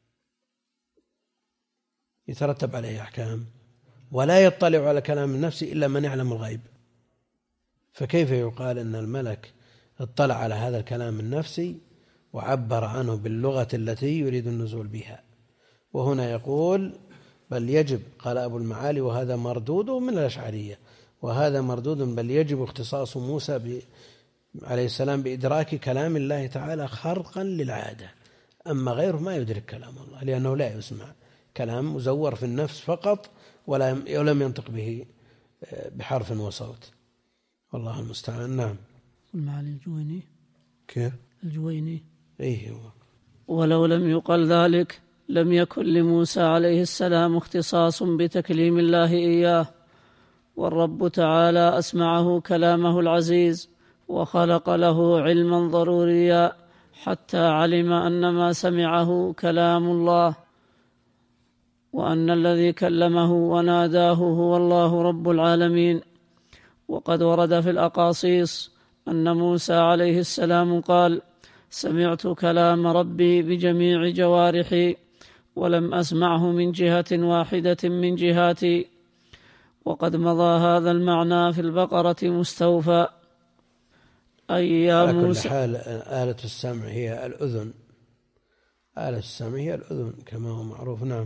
يترتب عليه أحكام، ولا يطلع على كلام النفس إلا من يعلم الغيب. فكيف يقال أن الملك اطلع على هذا الكلام النفسي وعبر عنه باللغة التي يريد النزول بها؟ وهنا يقول بل يجب، قال أبو المعالي وهذا مردود من الأشعرية، وهذا مردود بل يجب اختصاص موسى ب عليه السلام بإدراك كلام الله تعالى خرقا للعادة، أما غيره ما يدرك كلام الله لأنه لا يسمع، كلام مزور في النفس فقط ولم ينطق به بحرف وصوت، والله المستعان. نعم. المعالي الجويني. كيف؟ الجويني. إيه هو. ولو لم يقل ذلك لم يكن لموسى عليه السلام اختصاص بتكليم الله إياه، والرب تعالى أسمعه كلامه العزيز وخلق له علما ضروريا حتى علم أن ما سمعه كلام الله، وأن الذي كلمه وناداه هو الله رب العالمين. وقد ورد في الأقاصيص أن موسى عليه السلام قال: سمعت كلام ربي بجميع جوارحي ولم أسمعه من جهة واحدة من جهاتي. وقد مضى هذا المعنى في البقرة مستوفى. أي يا على موسى. كل حال آلة السمع هي الأذن، آلة السمع هي الأذن كما هو معروف. نعم.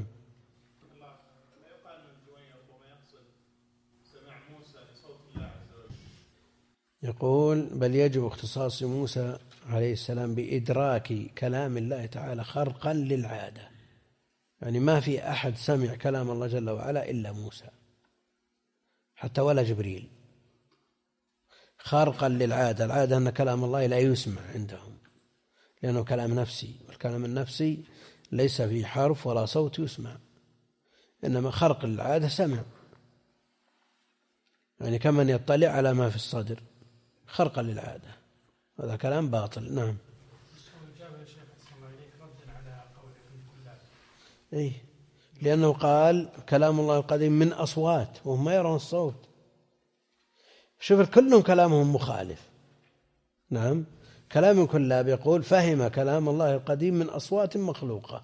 يقول بل يجب اختصاص موسى عليه السلام بإدراك كلام الله تعالى خرقا للعادة، يعني ما في أحد سمع كلام الله جل وعلا إلا موسى حتى ولا جبريل، خارقا للعادة. العادة أن كلام الله لا يسمع عندهم لأنه كلام نفسي، والكلام النفسي ليس فيه حرف ولا صوت يسمع، إنما خرق للعادة سمع، يعني كمن يطلع على ما في الصدر خرقا للعادة، هذا كلام باطل. نعم. إيه؟ لأنه قال كلام الله القديم من أصوات وهم ما يرون الصوت. شوف كلهم كلامهم مخالف. نعم. كلام كلاب يقول فهم كلام الله القديم من أصوات مخلوقة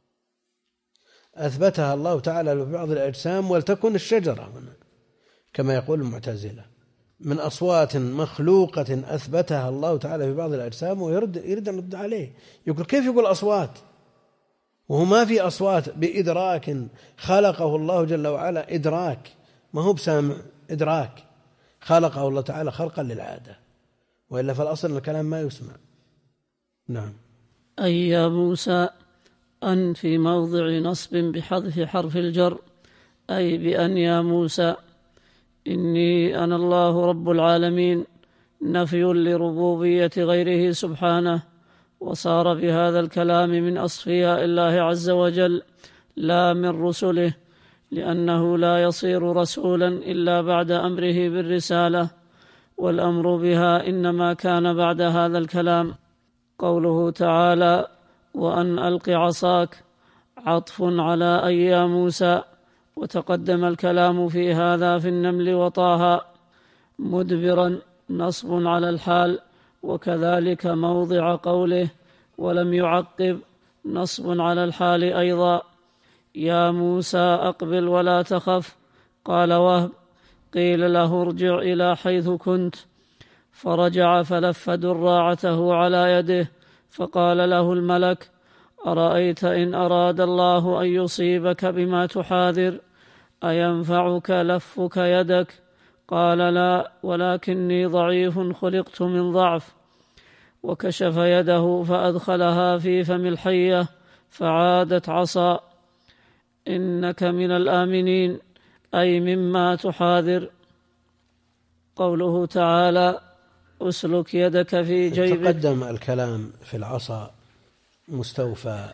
أثبتها الله تعالى لبعض الأجسام ولتكن الشجرة هنا كما يقول المعتزلة، من أصوات مخلوقة أثبتها الله تعالى في بعض الأجسام، ويرد يريد أن يرد عليه، يقول كيف يقول أصوات وهو ما في أصوات بإدراك خلقه الله جل وعلا، إدراك ما هو بسامع، إدراك خلقه الله تعالى خلقا للعادة، وإلا فالأصل الكلام ما يسمع. نعم. أي يا موسى أن في موضع نصب بحذف حرف الجر، أي بأن يا موسى إني أنا الله رب العالمين، نفي لربوبية غيره سبحانه، وصار بهذا الكلام من أصفياء الله عز وجل لا من رسله، لأنه لا يصير رسولا إلا بعد أمره بالرسالة، والأمر بها إنما كان بعد هذا الكلام. قوله تعالى: وأن ألق عصاك، عطف على أي يا موسى، وتقدم الكلام في هذا في النمل وطه. مدبرا نصب على الحال، وكذلك موضع قوله ولم يعقب نصب على الحال أيضا. يا موسى أقبل ولا تخف. قال وهب: قيل له ارجع إلى حيث كنت، فرجع فلف دراعته على يده، فقال له الملك: أرأيت إن أراد الله أن يصيبك بما تحاذر أينفعك لفك يدك؟ قال لا، ولكني ضعيف خلقت من ضعف. وكشف يده فأدخلها في فم الحية فعادت عصا. إنك من الآمنين، أي مما تحاذر. قوله تعالى: أسلك يدك في جيبك. تقدم الكلام في العصا مستوفى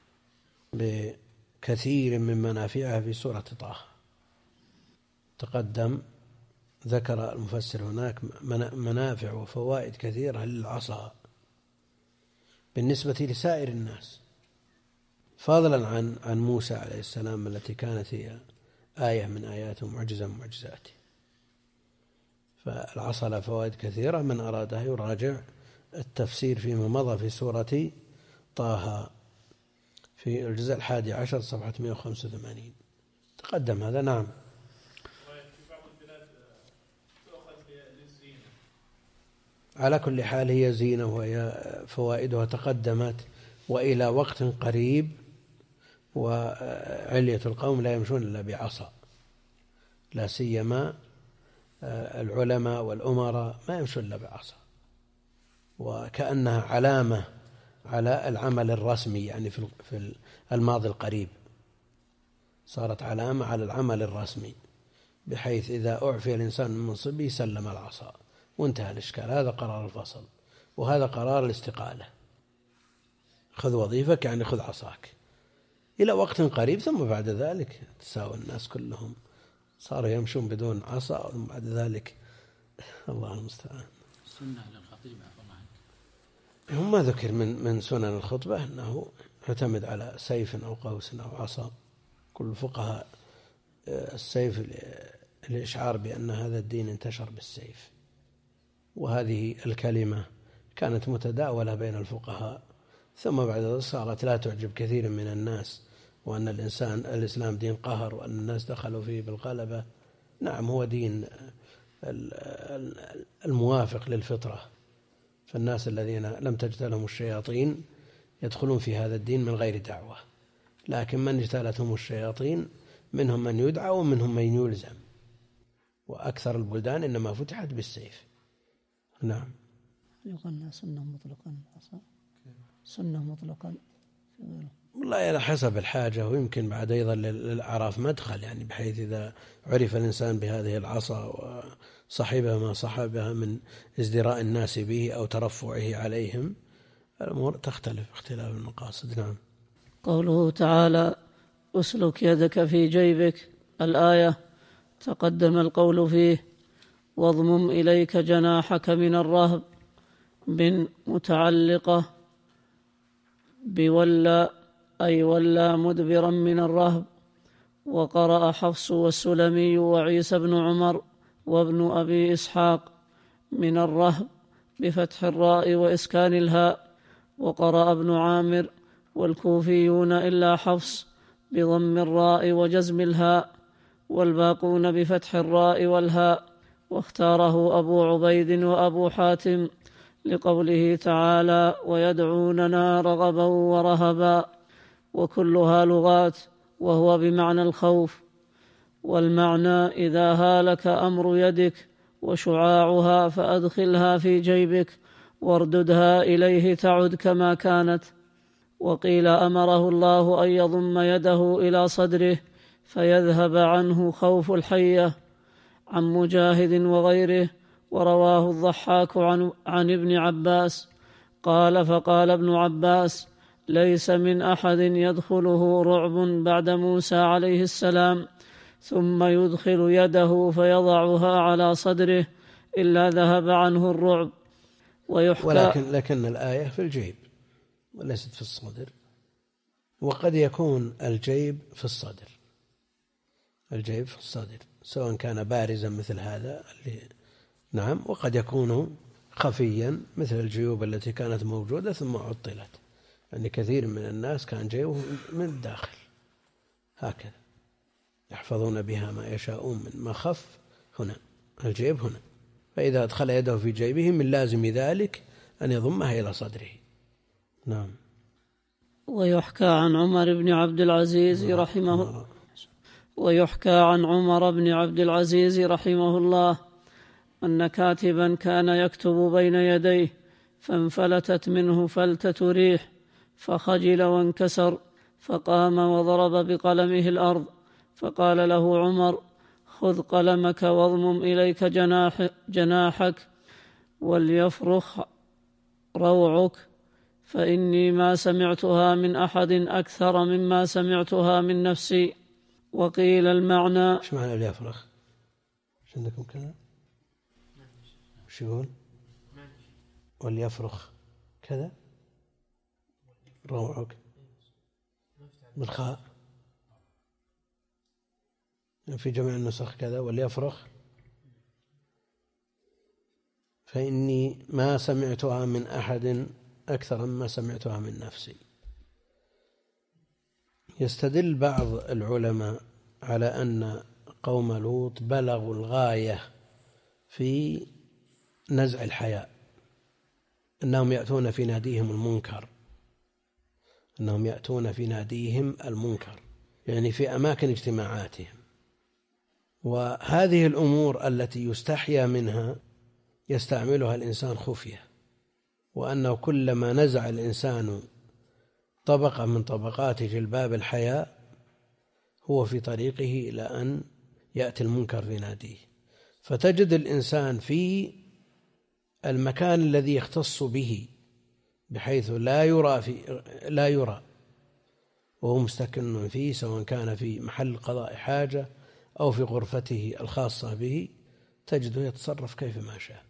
بكثير من منافعها في سورة طه. تقدم ذكر المفسر هناك منافع وفوائد كثيرة للعصا بالنسبة لسائر الناس، فضلا عن عن موسى عليه السلام التي كانت هي آية من آياته ومعجزة من معجزاته. فالعصا له فوائد كثيرة، من أرادها يراجع التفسير فيما مضى في سورة طه في الجزء الحادي عشر صفحة مئة وخمسة وثمانين. تقدم هذا. نعم. على كل حال هي زينة وهي فوائدها تقدمت، وإلى وقت قريب وعلية القوم لا يمشون إلا بعصا، لا سيما العلماء والأمراء ما يمشون إلا بعصا، وكأنها علامة على العمل الرسمي، يعني في الماضي القريب صارت علامة على العمل الرسمي، بحيث إذا أعفي الإنسان من منصبه سلم العصا وانتهى الإشكال. هذا قرار الفصل، وهذا قرار الاستقالة. خذ وظيفك يعني خذ عصاك إلى وقت قريب، ثم بعد ذلك تساوي الناس كلهم، صاروا يمشون بدون عصا، ثم بعد ذلك الله المستعان. سنة للخطيب عفوا الله عنك. هم ما ذكر من من سنن الخطبة أنه يعتمد على سيف أو قوس أو عصا. كل الفقهاء السيف للإشعار بأن هذا الدين انتشر بالسيف، وهذه الكلمة كانت متداولة بين الفقهاء، ثم بعد ذلك صارت لا تعجب كثير من الناس، وأن الإنسان الإسلام دين قهر، وأن الناس دخلوا فيه بالغلبة. نعم، هو دين الموافق للفطرة، فالناس الذين لم تجتلهم الشياطين يدخلون في هذا الدين من غير دعوة، لكن من اجتالتهم الشياطين منهم من يدعى ومنهم من يلزم، وأكثر البلدان إنما فتحت بالسيف. نعم. يقولنا سنة مطلقا، سنة مطلقا والله على حسب الحاجة، ويمكن بعد أيضا للأعراف مدخل، يعني بحيث إذا عرف الإنسان بهذه العصا وصحبها ما صحبها من ازدراء الناس به أو ترفعه عليهم، الأمور تختلف اختلاف المقاصد. نعم. قوله تعالى: أسلك يدك في جيبك، الآية تقدم القول فيه: واضمم إليك جناحك من الرهب، من متعلقة بولى، أي ولى مدبرا من الرهب. وقرأ حفص والسلمي وعيسى بن عمر وابن أبي إسحاق من الرهب بفتح الراء وإسكان الهاء. وقرأ ابن عامر والكوفيون إلا حفص بضم الراء وجزم الهاء، والباقون بفتح الراء والهاء. واختاره أبو عبيد وأبو حاتم لقوله تعالى: ويدعوننا رغبا ورهبا، وكلها لغات، وهو بمعنى الخوف. والمعنى: إذا هالك أمر يدك وشعاعها فأدخلها في جيبك وارددها إليه تعد كما كانت. وقيل أمره الله أن يضم يده إلى صدره فيذهب عنه خوف الحية، عن مجاهد وغيره. ورواه الضحاك عن, عن ابن عباس قال: فقال ابن عباس: ليس من أحد يدخله رعب بعد موسى عليه السلام ثم يدخل يده فيضعها على صدره إلا ذهب عنه الرعب. ويحكى ولكن لكن الآية في الجيب وليست في الصدر، وقد يكون الجيب في الصدر، الجيب في الصدر سواء كان بارزا مثل هذا اللي نعم، وقد يكون خفيا مثل الجيوب التي كانت موجودة ثم عطلت، يعني كثير من الناس كان جيبه من الداخل هكذا يحفظون بها ما يشاءون من ما خف هنا الجيب هنا، فإذا أدخل يده في جيبه من لازم ذلك أن يضمها إلى صدره. نعم. ويحكى عن عمر بن عبد العزيز رحمه ويحكى عن عمر بن عبد العزيز رحمه الله أن كاتبا كان يكتب بين يديه فانفلتت منه فلتة ريح فخجل وانكسر، فقام وضرب بقلمه الأرض، فقال له عمر: خذ قلمك واضمم إليك جناح جناحك وليفرخ روعك، فإني ما سمعتها من أحد أكثر مما سمعتها من نفسي. وقيل المعنى. ايش معنى ليفرخ؟ ايش عندكم كذا؟ ايش يقول؟ وليفرخ كذا روعك بالخاء في جميع النسخ كذا، وليفرخ، فإني ما سمعتها من أحد أكثر مما سمعتها من نفسي. يستدل بعض العلماء على أن قوم لوط بلغوا الغاية في نزع الحياء، أنهم يأتون في ناديهم المنكر، أنهم يأتون في ناديهم المنكر يعني في أماكن اجتماعاتهم، وهذه الأمور التي يستحيا منها يستعملها الإنسان خفية، وأنه كلما نزع الإنسان طبقة من طبقات جلباب الحياء هو في طريقه إلى أن يأتي المنكر في ناديه. فتجد الإنسان في المكان الذي يختص به بحيث لا يرى في لا يرى وهو مستكن فيه، سواء كان في محل قضاء حاجة أو في غرفته الخاصة به، تجده يتصرف كيفما شاء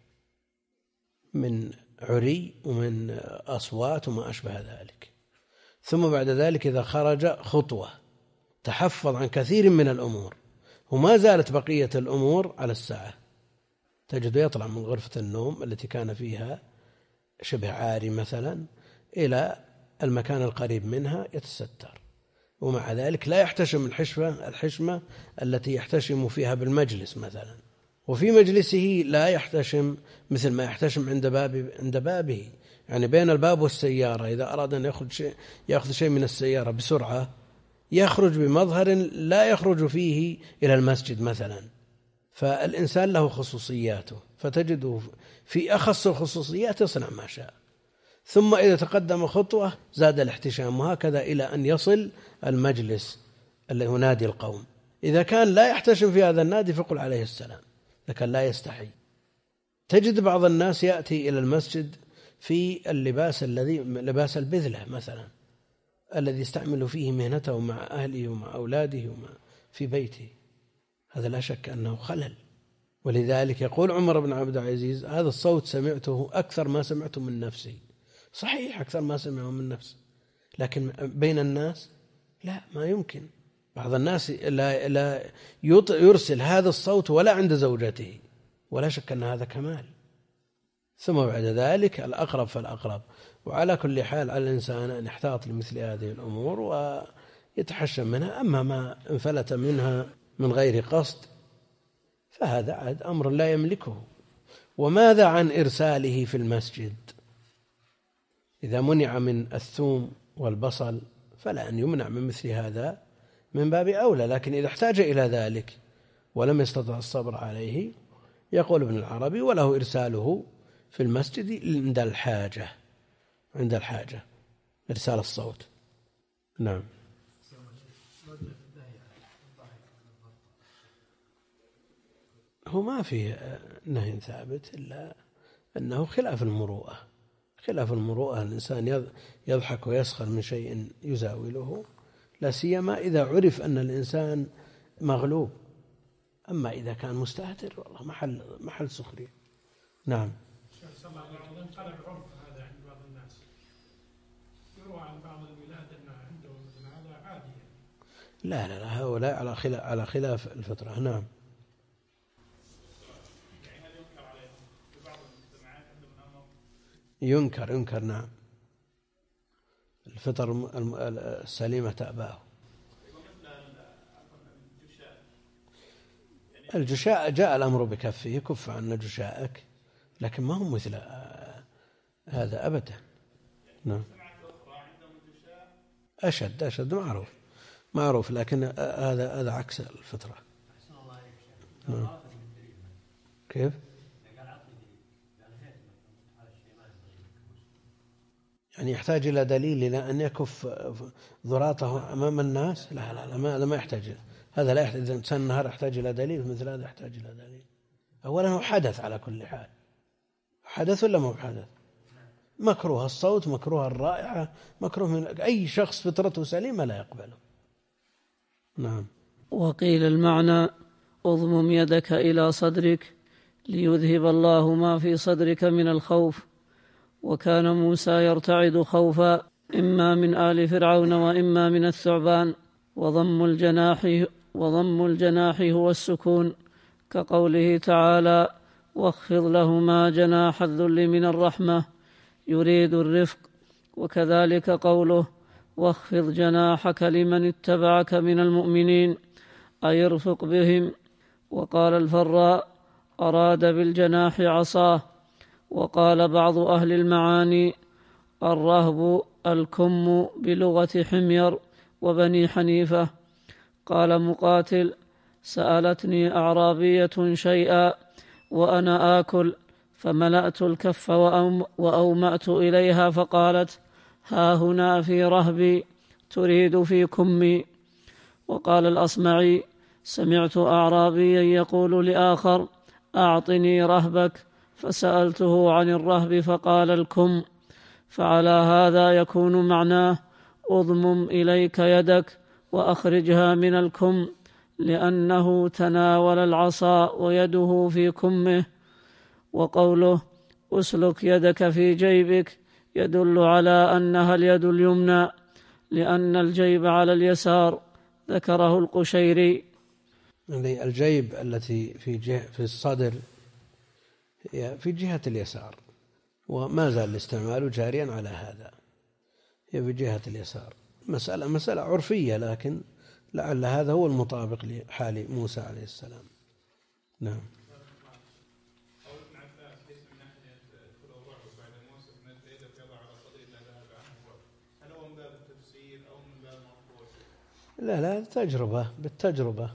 من عري ومن أصوات وما أشبه ذلك. ثم بعد ذلك إذا خرج خطوة تحفظ عن كثير من الأمور وما زالت بقية الأمور على الساعة، تجده يطلع من غرفة النوم التي كان فيها شبه عاري مثلا إلى المكان القريب منها يتستر، ومع ذلك لا يحتشم الحشمة الحشمة التي يحتشم فيها بالمجلس مثلا، وفي مجلسه لا يحتشم مثل ما يحتشم عند باب عند بابه، يعني بين الباب والسيارة إذا أراد أن يأخذ شيء يأخذ شيء من السيارة بسرعة يخرج بمظهر لا يخرج فيه إلى المسجد مثلا. فالإنسان له خصوصياته، فتجده في أخص الخصوصيات يصنع ما شاء، ثم إذا تقدم خطوة زاد الاحتشام، وهكذا إلى أن يصل المجلس الذي هو نادي القوم. إذا كان لا يحتشم في هذا النادي فقل عليه السلام، لكن لا يستحي. تجد بعض الناس يأتي إلى المسجد في اللباس الذي لباس البذلة مثلا الذي يستعمل فيه مهنته مع أهله ومع أولاده ومع في بيته، هذا لا شك أنه خلل. ولذلك يقول عمر بن عبد العزيز: هذا الصوت سمعته أكثر ما سمعته من نفسي. صحيح أكثر ما سمعه من نفسه، لكن بين الناس لا، ما يمكن. بعض الناس لا, لا يرسل هذا الصوت ولا عند زوجته، ولا شك أن هذا كمال. ثم بعد ذلك الأقرب فالأقرب. وعلى كل حال على الإنسان أن يحتاط لمثل هذه الأمور ويتحشم منها. أما ما انفلت منها من غير قصد فهذا عاد أمر لا يملكه. وماذا عن إرساله في المسجد؟ إذا منع من الثوم والبصل فلا أن يمنع من مثل هذا من باب أولى، لكن إذا احتاج إلى ذلك ولم يستطع الصبر عليه يقول ابن العربي: وله إرساله في المسجد عند الحاجة، عند الحاجة إرسال الصوت. نعم. هو ما فيه نهي ثابت إلا أنه خلاف المروءة، خلاف المروءة. الإنسان يضحك ويسخر من شيء يزاوله، لا سيما إذا عرف أن الإنسان مغلوب. أما إذا كان مستهتر والله محل محل سخرية. نعم. انقلب عرف هذا عند بعض الناس، يروى عن بعض البلاد أن عندهم مثل هذا عادي. لا لا لا هؤلاء على خلاف على خلاف الفطرة. نعم. يعني هل ينكر عليهم في بعض المجتمعات عندهم الأمر؟ ينكر ينكر نعم. الفطر السليمة تأباه. الجشاء جاء الأمر بكفه، كف عنا جشاءك، لكن ما هو مثل هذا أبدا. نعم. أشد أشد معروف معروف لكن هذا هذا عكس الفطرة. نعم. كيف؟ يعني يحتاج إلى دليل إلى أن يكف ذراته أمام الناس؟ لا لا لا ما هذا ما يحتاج. هذا لا يحتاج. إذا إنسان النهار يحتاج إلى دليل، مثل هذا يحتاج إلى دليل. أولا هو حدث على كل حال. حدث ولا مو حدث؟ مكروه الصوت، مكروه الرائحة، مكروه من أي شخص فطرته سليمة لا يقبله. نعم. وقيل المعنى اضمم يدك إلى صدرك ليذهب الله ما في صدرك من الخوف. وكان موسى يرتعد خوفا إما من آل فرعون وإما من الثعبان. وضم الجناح وضم الجناح هو السكون، كقوله تعالى: واخفض لهما جناح الذل من الرحمة، يريد الرفق. وكذلك قوله: واخفض جناحك لمن اتبعك من المؤمنين، أي ارفق بهم. وقال الفراء: أراد بالجناح عصاه. وقال بعض أهل المعاني: الرهب الكم بلغة حمير وبني حنيفة. قال مقاتل: سألتني أعرابية شيئا وأنا آكل، فملأت الكف وأومأت إليها، فقالت: ها هنا في رهبي، تريد في كمي. وقال الأصمعي: سمعت أعرابيا يقول لآخر: أعطني رهبك، فسألته عن الرهب فقال: الكم. فعلى هذا يكون معناه: اضمم إليك يدك وأخرجها من الكم، لأنه تناول العصا ويده في كمه. وقوله: أسلك يدك في جيبك يدل على أنها اليد اليمنى، لأن الجيب على اليسار، ذكره القشيري. الجيب التي في جهة في الصدر هي في جهة اليسار، وما زال الاستعمال جاريا على هذا، هي في جهة اليسار. مسألة مسألة عرفية، لكن لعل هذا هو المطابق لحال موسى عليه السلام. نعم. لا لا تجربة بالتجربة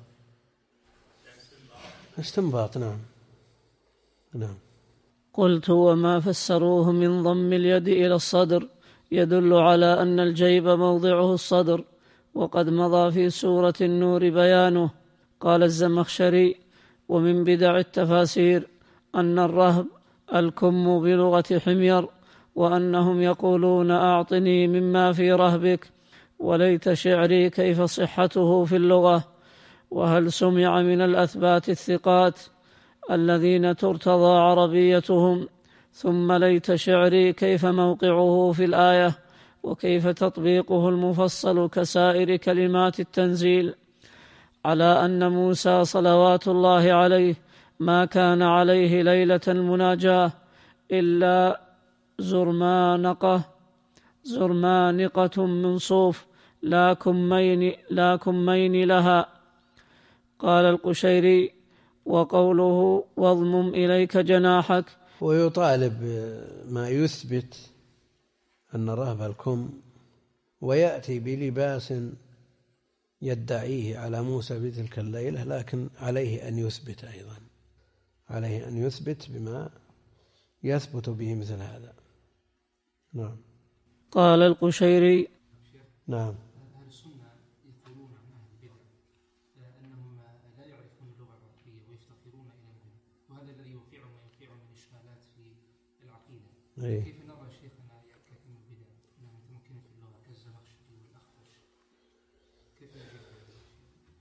استنباط. نعم. نعم. قلت: وما فسروه من ضم اليد إلى الصدر يدل على أن الجيب موضعه الصدر، وقد مضى في سورة النور بيانه. قال الزمخشري: ومن بدع التفاسير أن الرهب الكم بلغة حمير، وأنهم يقولون: أعطني مما في رهبك. وليت شعري كيف صحته في اللغة، وهل سمع من الأثبات الثقات الذين ترتضى عربيتهم. ثم ليت شعري كيف موقعه في الآية، وكيف تطبيقه المفصل كسائر كلمات التنزيل، على أن موسى صلوات الله عليه ما كان عليه ليلة المناجاة إلا زرمانقة زرمانقة من صوف لا كمين, لا كمين لها. قال القشيري: وقوله واضمم إليك جناحك، ويطالب ما يثبت أن رهب الكم، ويأتي بلباس يدعيه على موسى في تلك الليلة، لكن عليه أن يثبت أيضا، عليه أن يثبت بما يثبت به مثل هذا. نعم. قال القشيري: نعم. أهل السنة يقولون عن أهل البدع أنهم لا يعرفون اللغة العربية ويفتقرون إلى العلم، وهذا الذي يوقعهم ويوقعهم من إشكالات في العقيدة. أي. كيف نرى شيخنا كثير من البدع أنهم متمكنين في اللغة كالزمخشري والأخفش، كيف يجب؟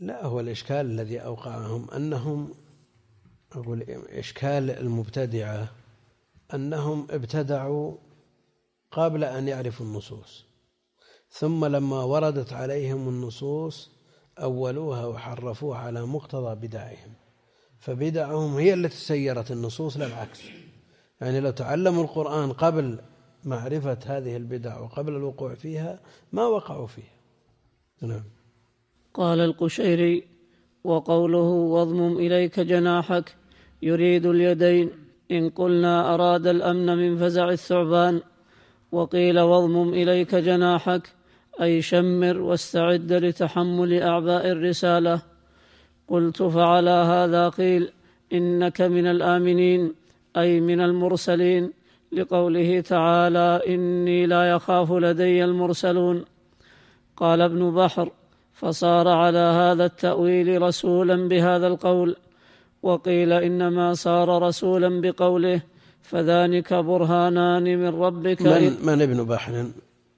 لا، هو الإشكال الذي أوقعهم أنهم، أقول إشكال المبتدعة أنهم ابتدعوا قبل أن يعرفوا النصوص، ثم لما وردت عليهم النصوص أولوها وحرفوها على مقتضى بدعهم، فبدعهم هي التي سيرت النصوص لا العكس. يعني لو تعلموا القرآن قبل معرفة هذه البدع وقبل الوقوع فيها ما وقعوا فيها. نعم. قال القشيري: وقوله واضمم إليك جناحك يريد اليدين، إن قلنا أراد الأمن من فزع الثعبان، وقيل واضمم إليك جناحك أي شمر واستعد لتحمل أعباء الرسالة. قلت: فعلى هذا قيل إنك من الآمنين أي من المرسلين، لقوله تعالى: إني لا يخاف لدي المرسلون. قال ابن بحر: فصار على هذا التأويل رسولا بهذا القول. وقيل إنما صار رسولا بقوله: فذلك برهانان من ربك. من, من ابن بحر؟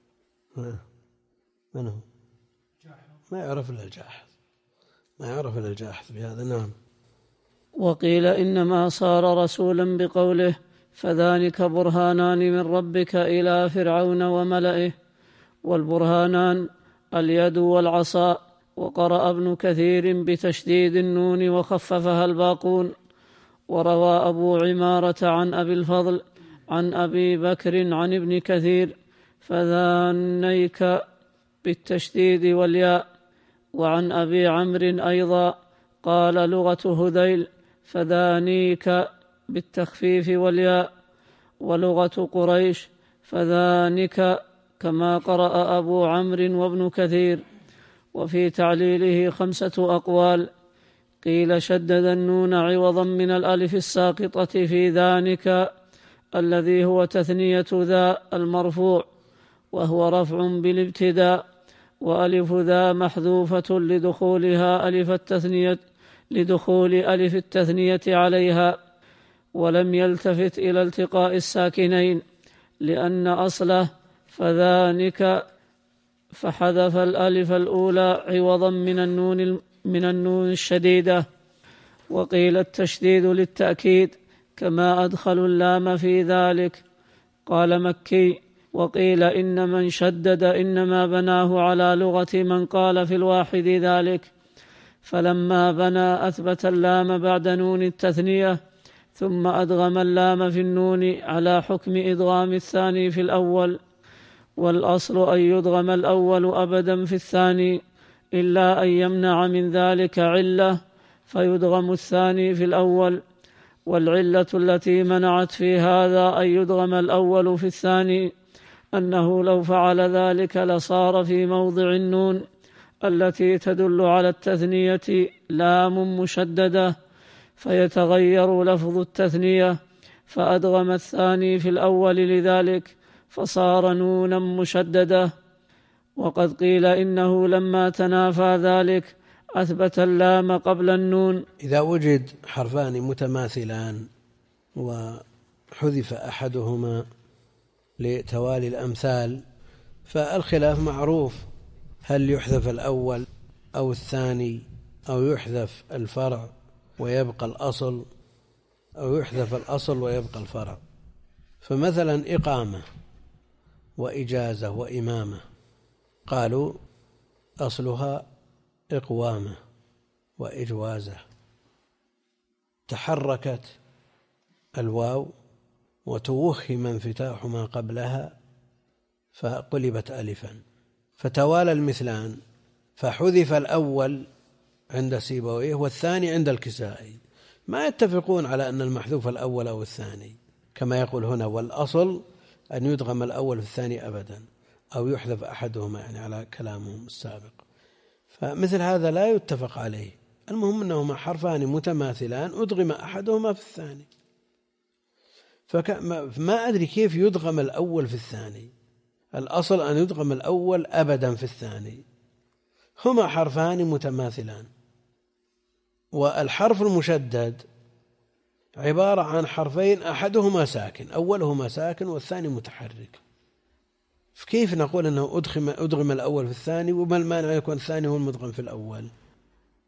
من هو؟ ما يعرف إلا الجاحظ، ما يعرف إلا الجاحظ بهذا. نعم. وقيل إنما صار رسولا بقوله: فذلك برهانان من ربك إلى فرعون وملئه. والبرهانان اليد والعصا. وقرأ ابن كثير بتشديد النون وخففها الباقون. وروى أبو عمارة عن أبي الفضل عن أبي بكر عن ابن كثير: فذانيك بالتشديد والياء. وعن أبي عمرو أيضا قال لغة هذيل: فذانيك بالتخفيف والياء. ولغة قريش: فذانك، كما قرأ أبو عمرو وابن كثير. وفي تعليله خمسة أقوال: قيل شدد النون عوضا من الألف الساقطة في ذانك الذي هو تثنية ذا المرفوع، وهو رفع بالابتداء، وألف ذا محذوفة لدخولها ألف التثنية لدخول ألف التثنية عليها، ولم يلتفت إلى التقاء الساكنين، لأن أصله فذانك، فحذف الألف الأولى عوضا من النون من النون الشديدة. وقيل التشديد للتأكيد، كما أدخل اللام في ذلك. قال مكي: وقيل إن من شدد إنما بناه على لغة من قال في الواحد ذلك، فلما بنى أثبت اللام بعد نون التثنية، ثم أدغم اللام في النون على حكم إدغام الثاني في الأول. والأصل أن يدغم الأول أبدا في الثاني، إلا أن يمنع من ذلك علة فيدغم الثاني في الأول. والعلة التي منعت في هذا أن يدغم الأول في الثاني أنه لو فعل ذلك لصار في موضع النون التي تدل على التثنية لام مشددة، فيتغير لفظ التثنية، فأدغم الثاني في الأول لذلك فصار نونا مشددة. وقد قيل إنه لما تنافى ذلك أثبت اللام قبل النون. إذا وجد حرفان متماثلان وحذف أحدهما لتوالي الأمثال فالخلاف معروف، هل يحذف الأول أو الثاني، أو يحذف الفرع ويبقى الأصل، أو يحذف الأصل ويبقى الفرع. فمثلا إقامة وإجازة وإمامة، قالوا أصلها إقوامة وإجوازة، تحركت الواو وتوهم انفتاح ما قبلها فقلبت ألفا، فتوالى المثلان، فحذف الأول عند سيبويه والثاني عند الكسائي. ما يتفقون على أن المحذوف الأول أو الثاني، كما يقول هنا: والأصل أن يدغم الأول في الثاني أبدا، أو يحذف أحدهما، يعني على كلامهم السابق. فمثل هذا لا يتفق عليه. المهم أنهما حرفان متماثلان أدغم أحدهما في الثاني، فما أدري كيف يدغم الأول في الثاني. الأصل أن يدغم الأول أبدا في الثاني. هما حرفان متماثلان، والحرف المشدد عبارة عن حرفين أحدهما ساكن، أولهما ساكن والثاني متحرك. فكيف نقول أنه أدغم, أدغم الأول في الثاني، وما المانع يكون الثاني هو المدغم في الأول؟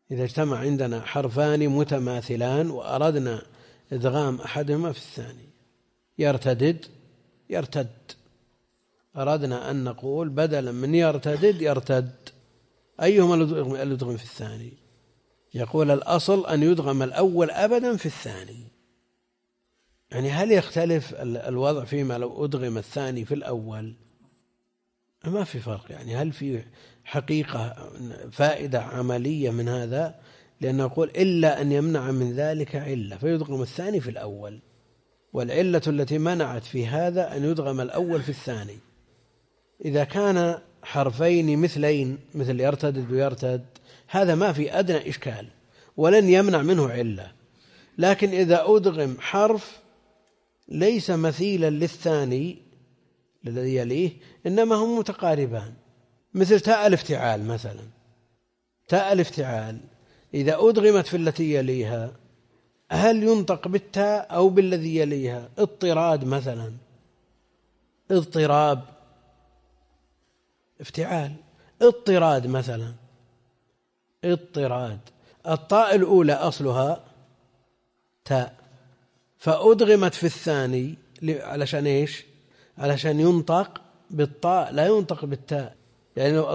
إذا اجتمع عندنا حرفان متماثلان وأردنا إدغام أحدهما في الثاني، يرتدد يرتد، أردنا أن نقول بدلا من يرتدد يرتد، أيهما اللي يدغم في الثاني؟ يقول الأصل أن يدغم الأول أبدا في الثاني. يعني هل يختلف الوضع فيما لو أدغم الثاني في الأول؟ ما في فرق. يعني هل في حقيقة فائدة عملية من هذا؟ لأنه يقول إلا أن يمنع من ذلك علة فيدغم الثاني في الأول، والعلة التي منعت في هذا أن يدغم الأول في الثاني. إذا كان حرفين مثلين مثل يرتدد ويرتد هذا ما في أدنى إشكال ولن يمنع منه علة، لكن إذا أدغم حرف ليس مثيلا للثاني الذي يليه إنما هم متقاربان، مثل تاء الافتعال مثلا، تاء الافتعال إذا أدغمت في التي يليها هل ينطق بالتاء أو بالذي يليها؟ اضطراد مثلا، اضطراب، افتعال، اضطراد مثلا، اضطراد. الطاء الأولى أصلها تاء فأدغمت في الثاني علشان إيش؟ علشان ينطق بالطاء لا ينطق بالتاء. يعني لو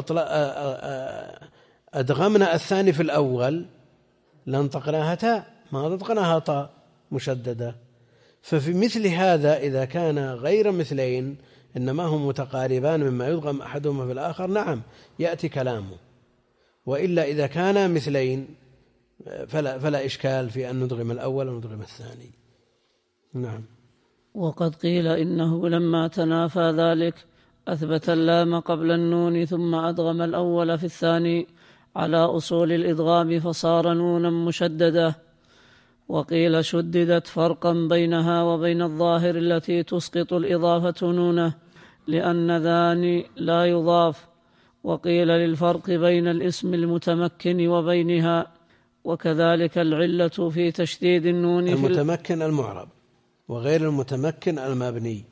أدغمنا الثاني في الأول لانطقناها تاء ما نطقناها طاء مشددة. ففي مثل هذا إذا كان غير مثلين إنما هم متقاربان مما يدغم أحدهما في الآخر نعم يأتي كلامه، وإلا إذا كان مثلين فلا, فلا إشكال في أن ندغم الأول وندغم الثاني. نعم. وقد قيل إنه لما تنافى ذلك أثبت اللام قبل النون ثم أدغم الأول في الثاني على أصول الإدغام فصار نونا مشددة. وقيل شددت فرقا بينها وبين الظاهر التي تسقط الإضافة نونه لأن ذاني لا يضاف. وقيل للفرق بين الاسم المتمكن وبينها. وكذلك العلة في تشديد النون المتمكن المعرب وغير المتمكن المبني،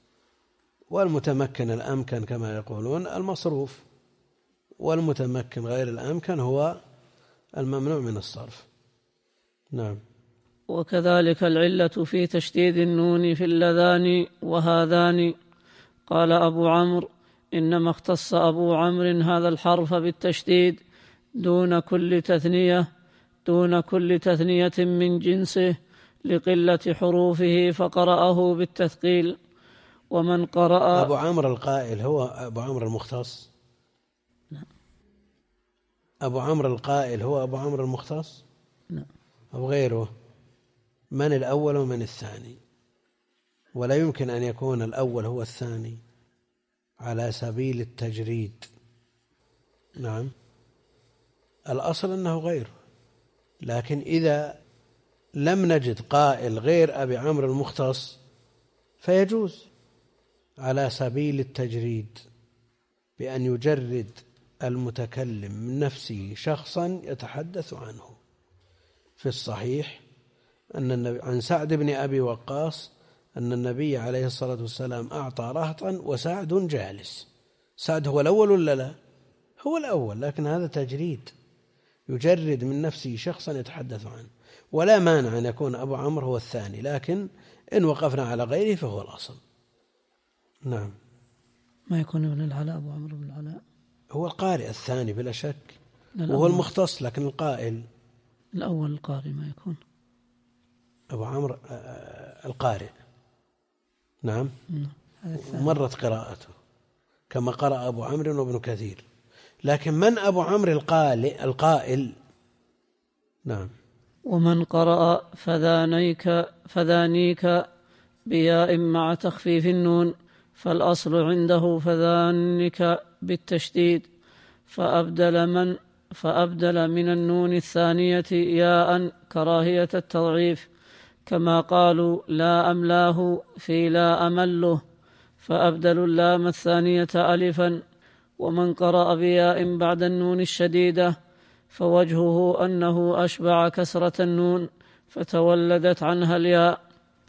والمتمكن الأمكن كما يقولون المصروف، والمتمكن غير الأمكن هو الممنوع من الصرف. نعم. وكذلك العلة في تشديد النون في اللذان وهذان. قال أبو عمرو إنما اختص أبو عمرو هذا الحرف بالتشديد دون كل تثنية دون كل تثنية من جنسه لقلة حروفه فقرأه بالتثقيل. ومن قرأ أبو عمرو القائل هو أبو عمرو المختص؟ لا. أبو عمرو القائل هو أبو عمرو المختص؟ لا. أو غيره؟ من الأول ومن الثاني؟ ولا يمكن أن يكون الأول هو الثاني على سبيل التجريد. نعم. الأصل أنه غيره، لكن إذا لم نجد قائل غير أبي عمرو المختص فيجوز على سبيل التجريد بأن يجرد المتكلم من نفسه شخصا يتحدث عنه. في الصحيح أن النبي عن سعد بن أبي وقاص أن النبي عليه الصلاة والسلام أعطى رهطا وسعد جالس. سعد هو الأول ولا لا؟ هو الأول، لكن هذا تجريد يجرد من نفسه شخصا يتحدث عنه. ولا مانع أن يكون أبو عمرو هو الثاني، لكن إن وقفنا على غيره فهو الأصل. نعم. ما يكون ابن العلاء أبو عمرو بن العلاء هو القارئ الثاني بلا شك، وهو المختص، لكن القائل الأول القارئ ما يكون أبو عمرو القارئ. نعم. مرت قراءته كما قرأ أبو عمرو وابن كثير، لكن من أبو عمرو القائل القائل نعم. ومن قرأ فذانيك فذانيك بياء مع تخفيف النون فالأصل عنده فذانك بالتشديد، فأبدل من فأبدل من النون الثانية ياء كراهية التضعيف، كما قالوا لا أملاه في لا أمله، فأبدلوا اللام الثانية ألفا. ومن قرأ بياء بعد النون الشديدة فوجهه أنه أشبع كسرة النون فتولدت عنها الياء.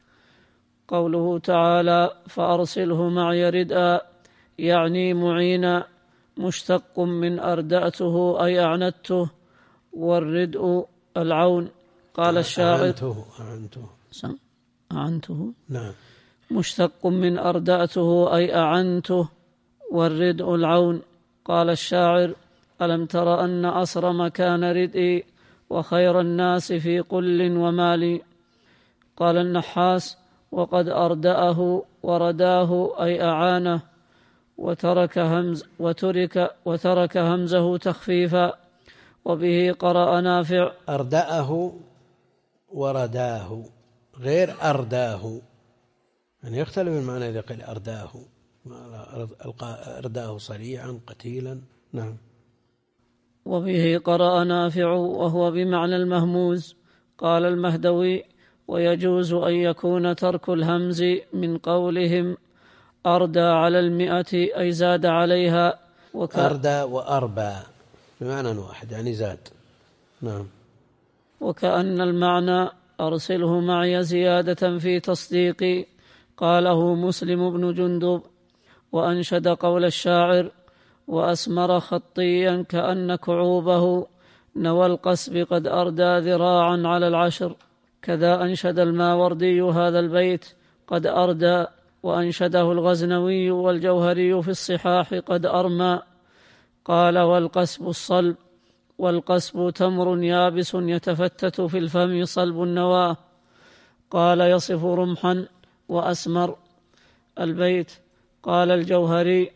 قوله تعالى فأرسله معي ردءا يعني معينا، مشتق من أردأته أي أعنته، والردء العون. قال الشاعر أعنته أعنته أعنته نعم مشتق من أردأته أي أعنته، والردء العون. قال الشاعر ألم تر أن أصرم كان ردئي وخير الناس في قل ومال. قال النحاس وقد أردأه ورداه أي أعانه، وترك همز وترك وترك همزه تخفيفا، وبه قرأ نافع. أردأه ورداه غير أرداه، يعني يختلف المعنى إذا قيل أرداه، أرداه صريعا قتيلا. نعم. وبه قرأ نافع وهو بمعنى المهموز. قال المهدوي ويجوز أن يكون ترك الهمز من قولهم أردى على المئة أي زاد عليها، وك... أردى وأربى بمعنى واحد يعني زاد. نعم. وكأن المعنى أرسله معي زيادة في تصديقي. قاله مسلم بن جندب. وأنشد قول الشاعر وأسمر خطيا كأن كعوبه نوى القسب قد أردى ذراعا على العشر. كذا أنشد الماوردي هذا البيت قد أردى، وأنشده الغزنوي والجوهري في الصحاح قد أرمى. قال والقسب الصلب، والقسب تمر يابس يتفتت في الفم صلب النواه. قال يصف رمحا وأسمر البيت. قال الجوهري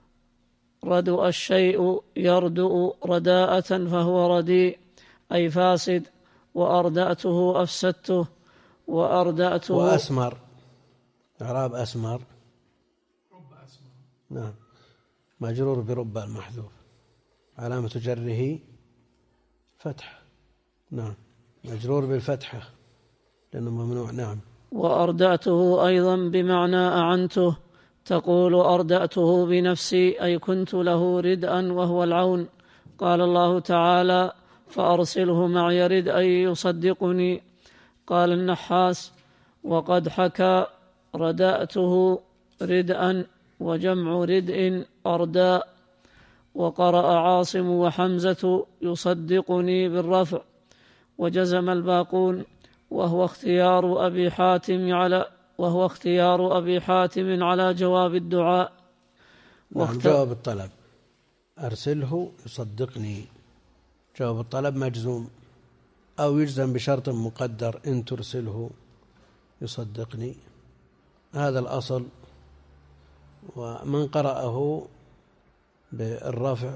ردؤ الشيء يردؤ رداءة فهو رديء أي فاسد، وأردأته أفسدته وأردأته وأسمر. إعراب أسمر رب أسمر نعم مجرور برب المحذوف، علامة جره فتح. نعم مجرور بالفتحة لأنه ممنوع. نعم. وأردأته أيضا بمعنى أعنته، تقول أردأته بنفسي أي كنت له ردءا وهو العون. قال الله تعالى فأرسله معي ردءا يصدقني. قال النحاس وقد حكى ردأته ردءا وجمع ردء أرداء. وقرأ عاصم وحمزة يصدقني بالرفع، وجزم الباقون وهو اختيار أبي حاتم على وهو اختيار أبي حاتم على جواب الدعاء. نعم جواب الطلب أرسله يصدقني، جواب الطلب مجزوم أو يجزم بشرط مقدر إن ترسله يصدقني، هذا الأصل. ومن قرأه بالرفع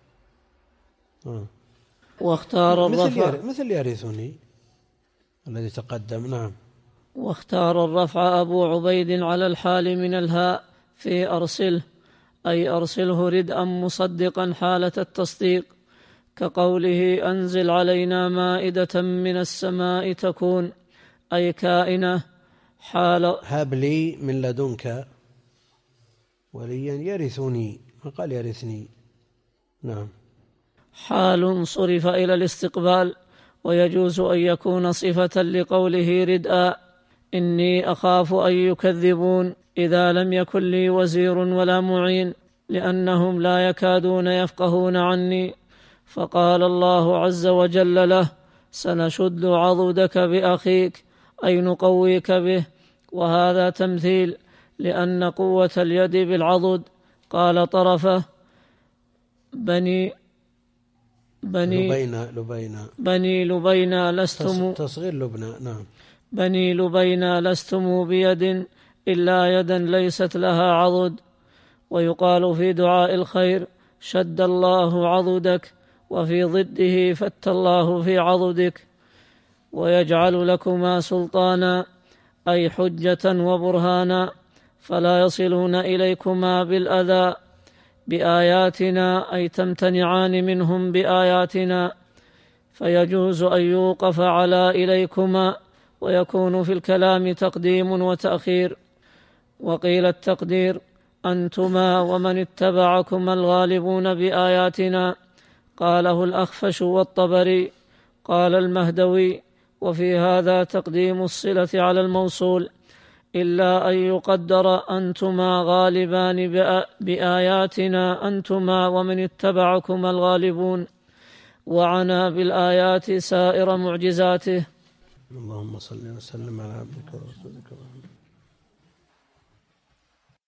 آه. واختار الرفع مثل, مثل يرثني الذي تقدم. نعم. واختار الرفع أبو عبيد على الحال من الهاء في أرسله أي أرسله ردءا مصدقا حالة التصديق، كقوله أنزل علينا مائدة من السماء تكون أي كائنة حال هب لي من لدنك وليا يرثني، ما قال يرثني. نعم. حال صرف إلى الاستقبال. ويجوز أن يكون صفة لقوله ردءا إني أخاف أن يكذبون إذا لم يكن لي وزير ولا معين، لأنهم لا يكادون يفقهون عني. فقال الله عز وجل له سنشد عضدك بأخيك أي نقويك به، وهذا تمثيل لأن قوة اليد بالعضد. قال طرفه بني بني لبينا لبينا بني لبينا لستم تصغير لبنى. نعم. بني لبينا لستم بيد إلا يدا ليست لها عضد. ويقال في دعاء الخير شد الله عضدك، وفي ضده فت الله في عضدك. ويجعل لكما سلطانا أي حجة وبرهانا فلا يصلون إليكما بالأذى بآياتنا أي تمتنعان منهم بآياتنا، فيجوز أن يوقف على إليكما ويكون في الكلام تقديم وتأخير. وقيل التقدير أنتما ومن اتبعكما الغالبون بآياتنا. قاله الأخفش والطبري. قال المهدوي وفي هذا تقديم الصلة على الموصول، إلا أن يقدر أنتما غالبان بآياتنا أنتما ومن اتبعكما الغالبون. وعنا بالآيات سائر معجزاته. اللهم صل وسلم على عبدك ورسولك محمد.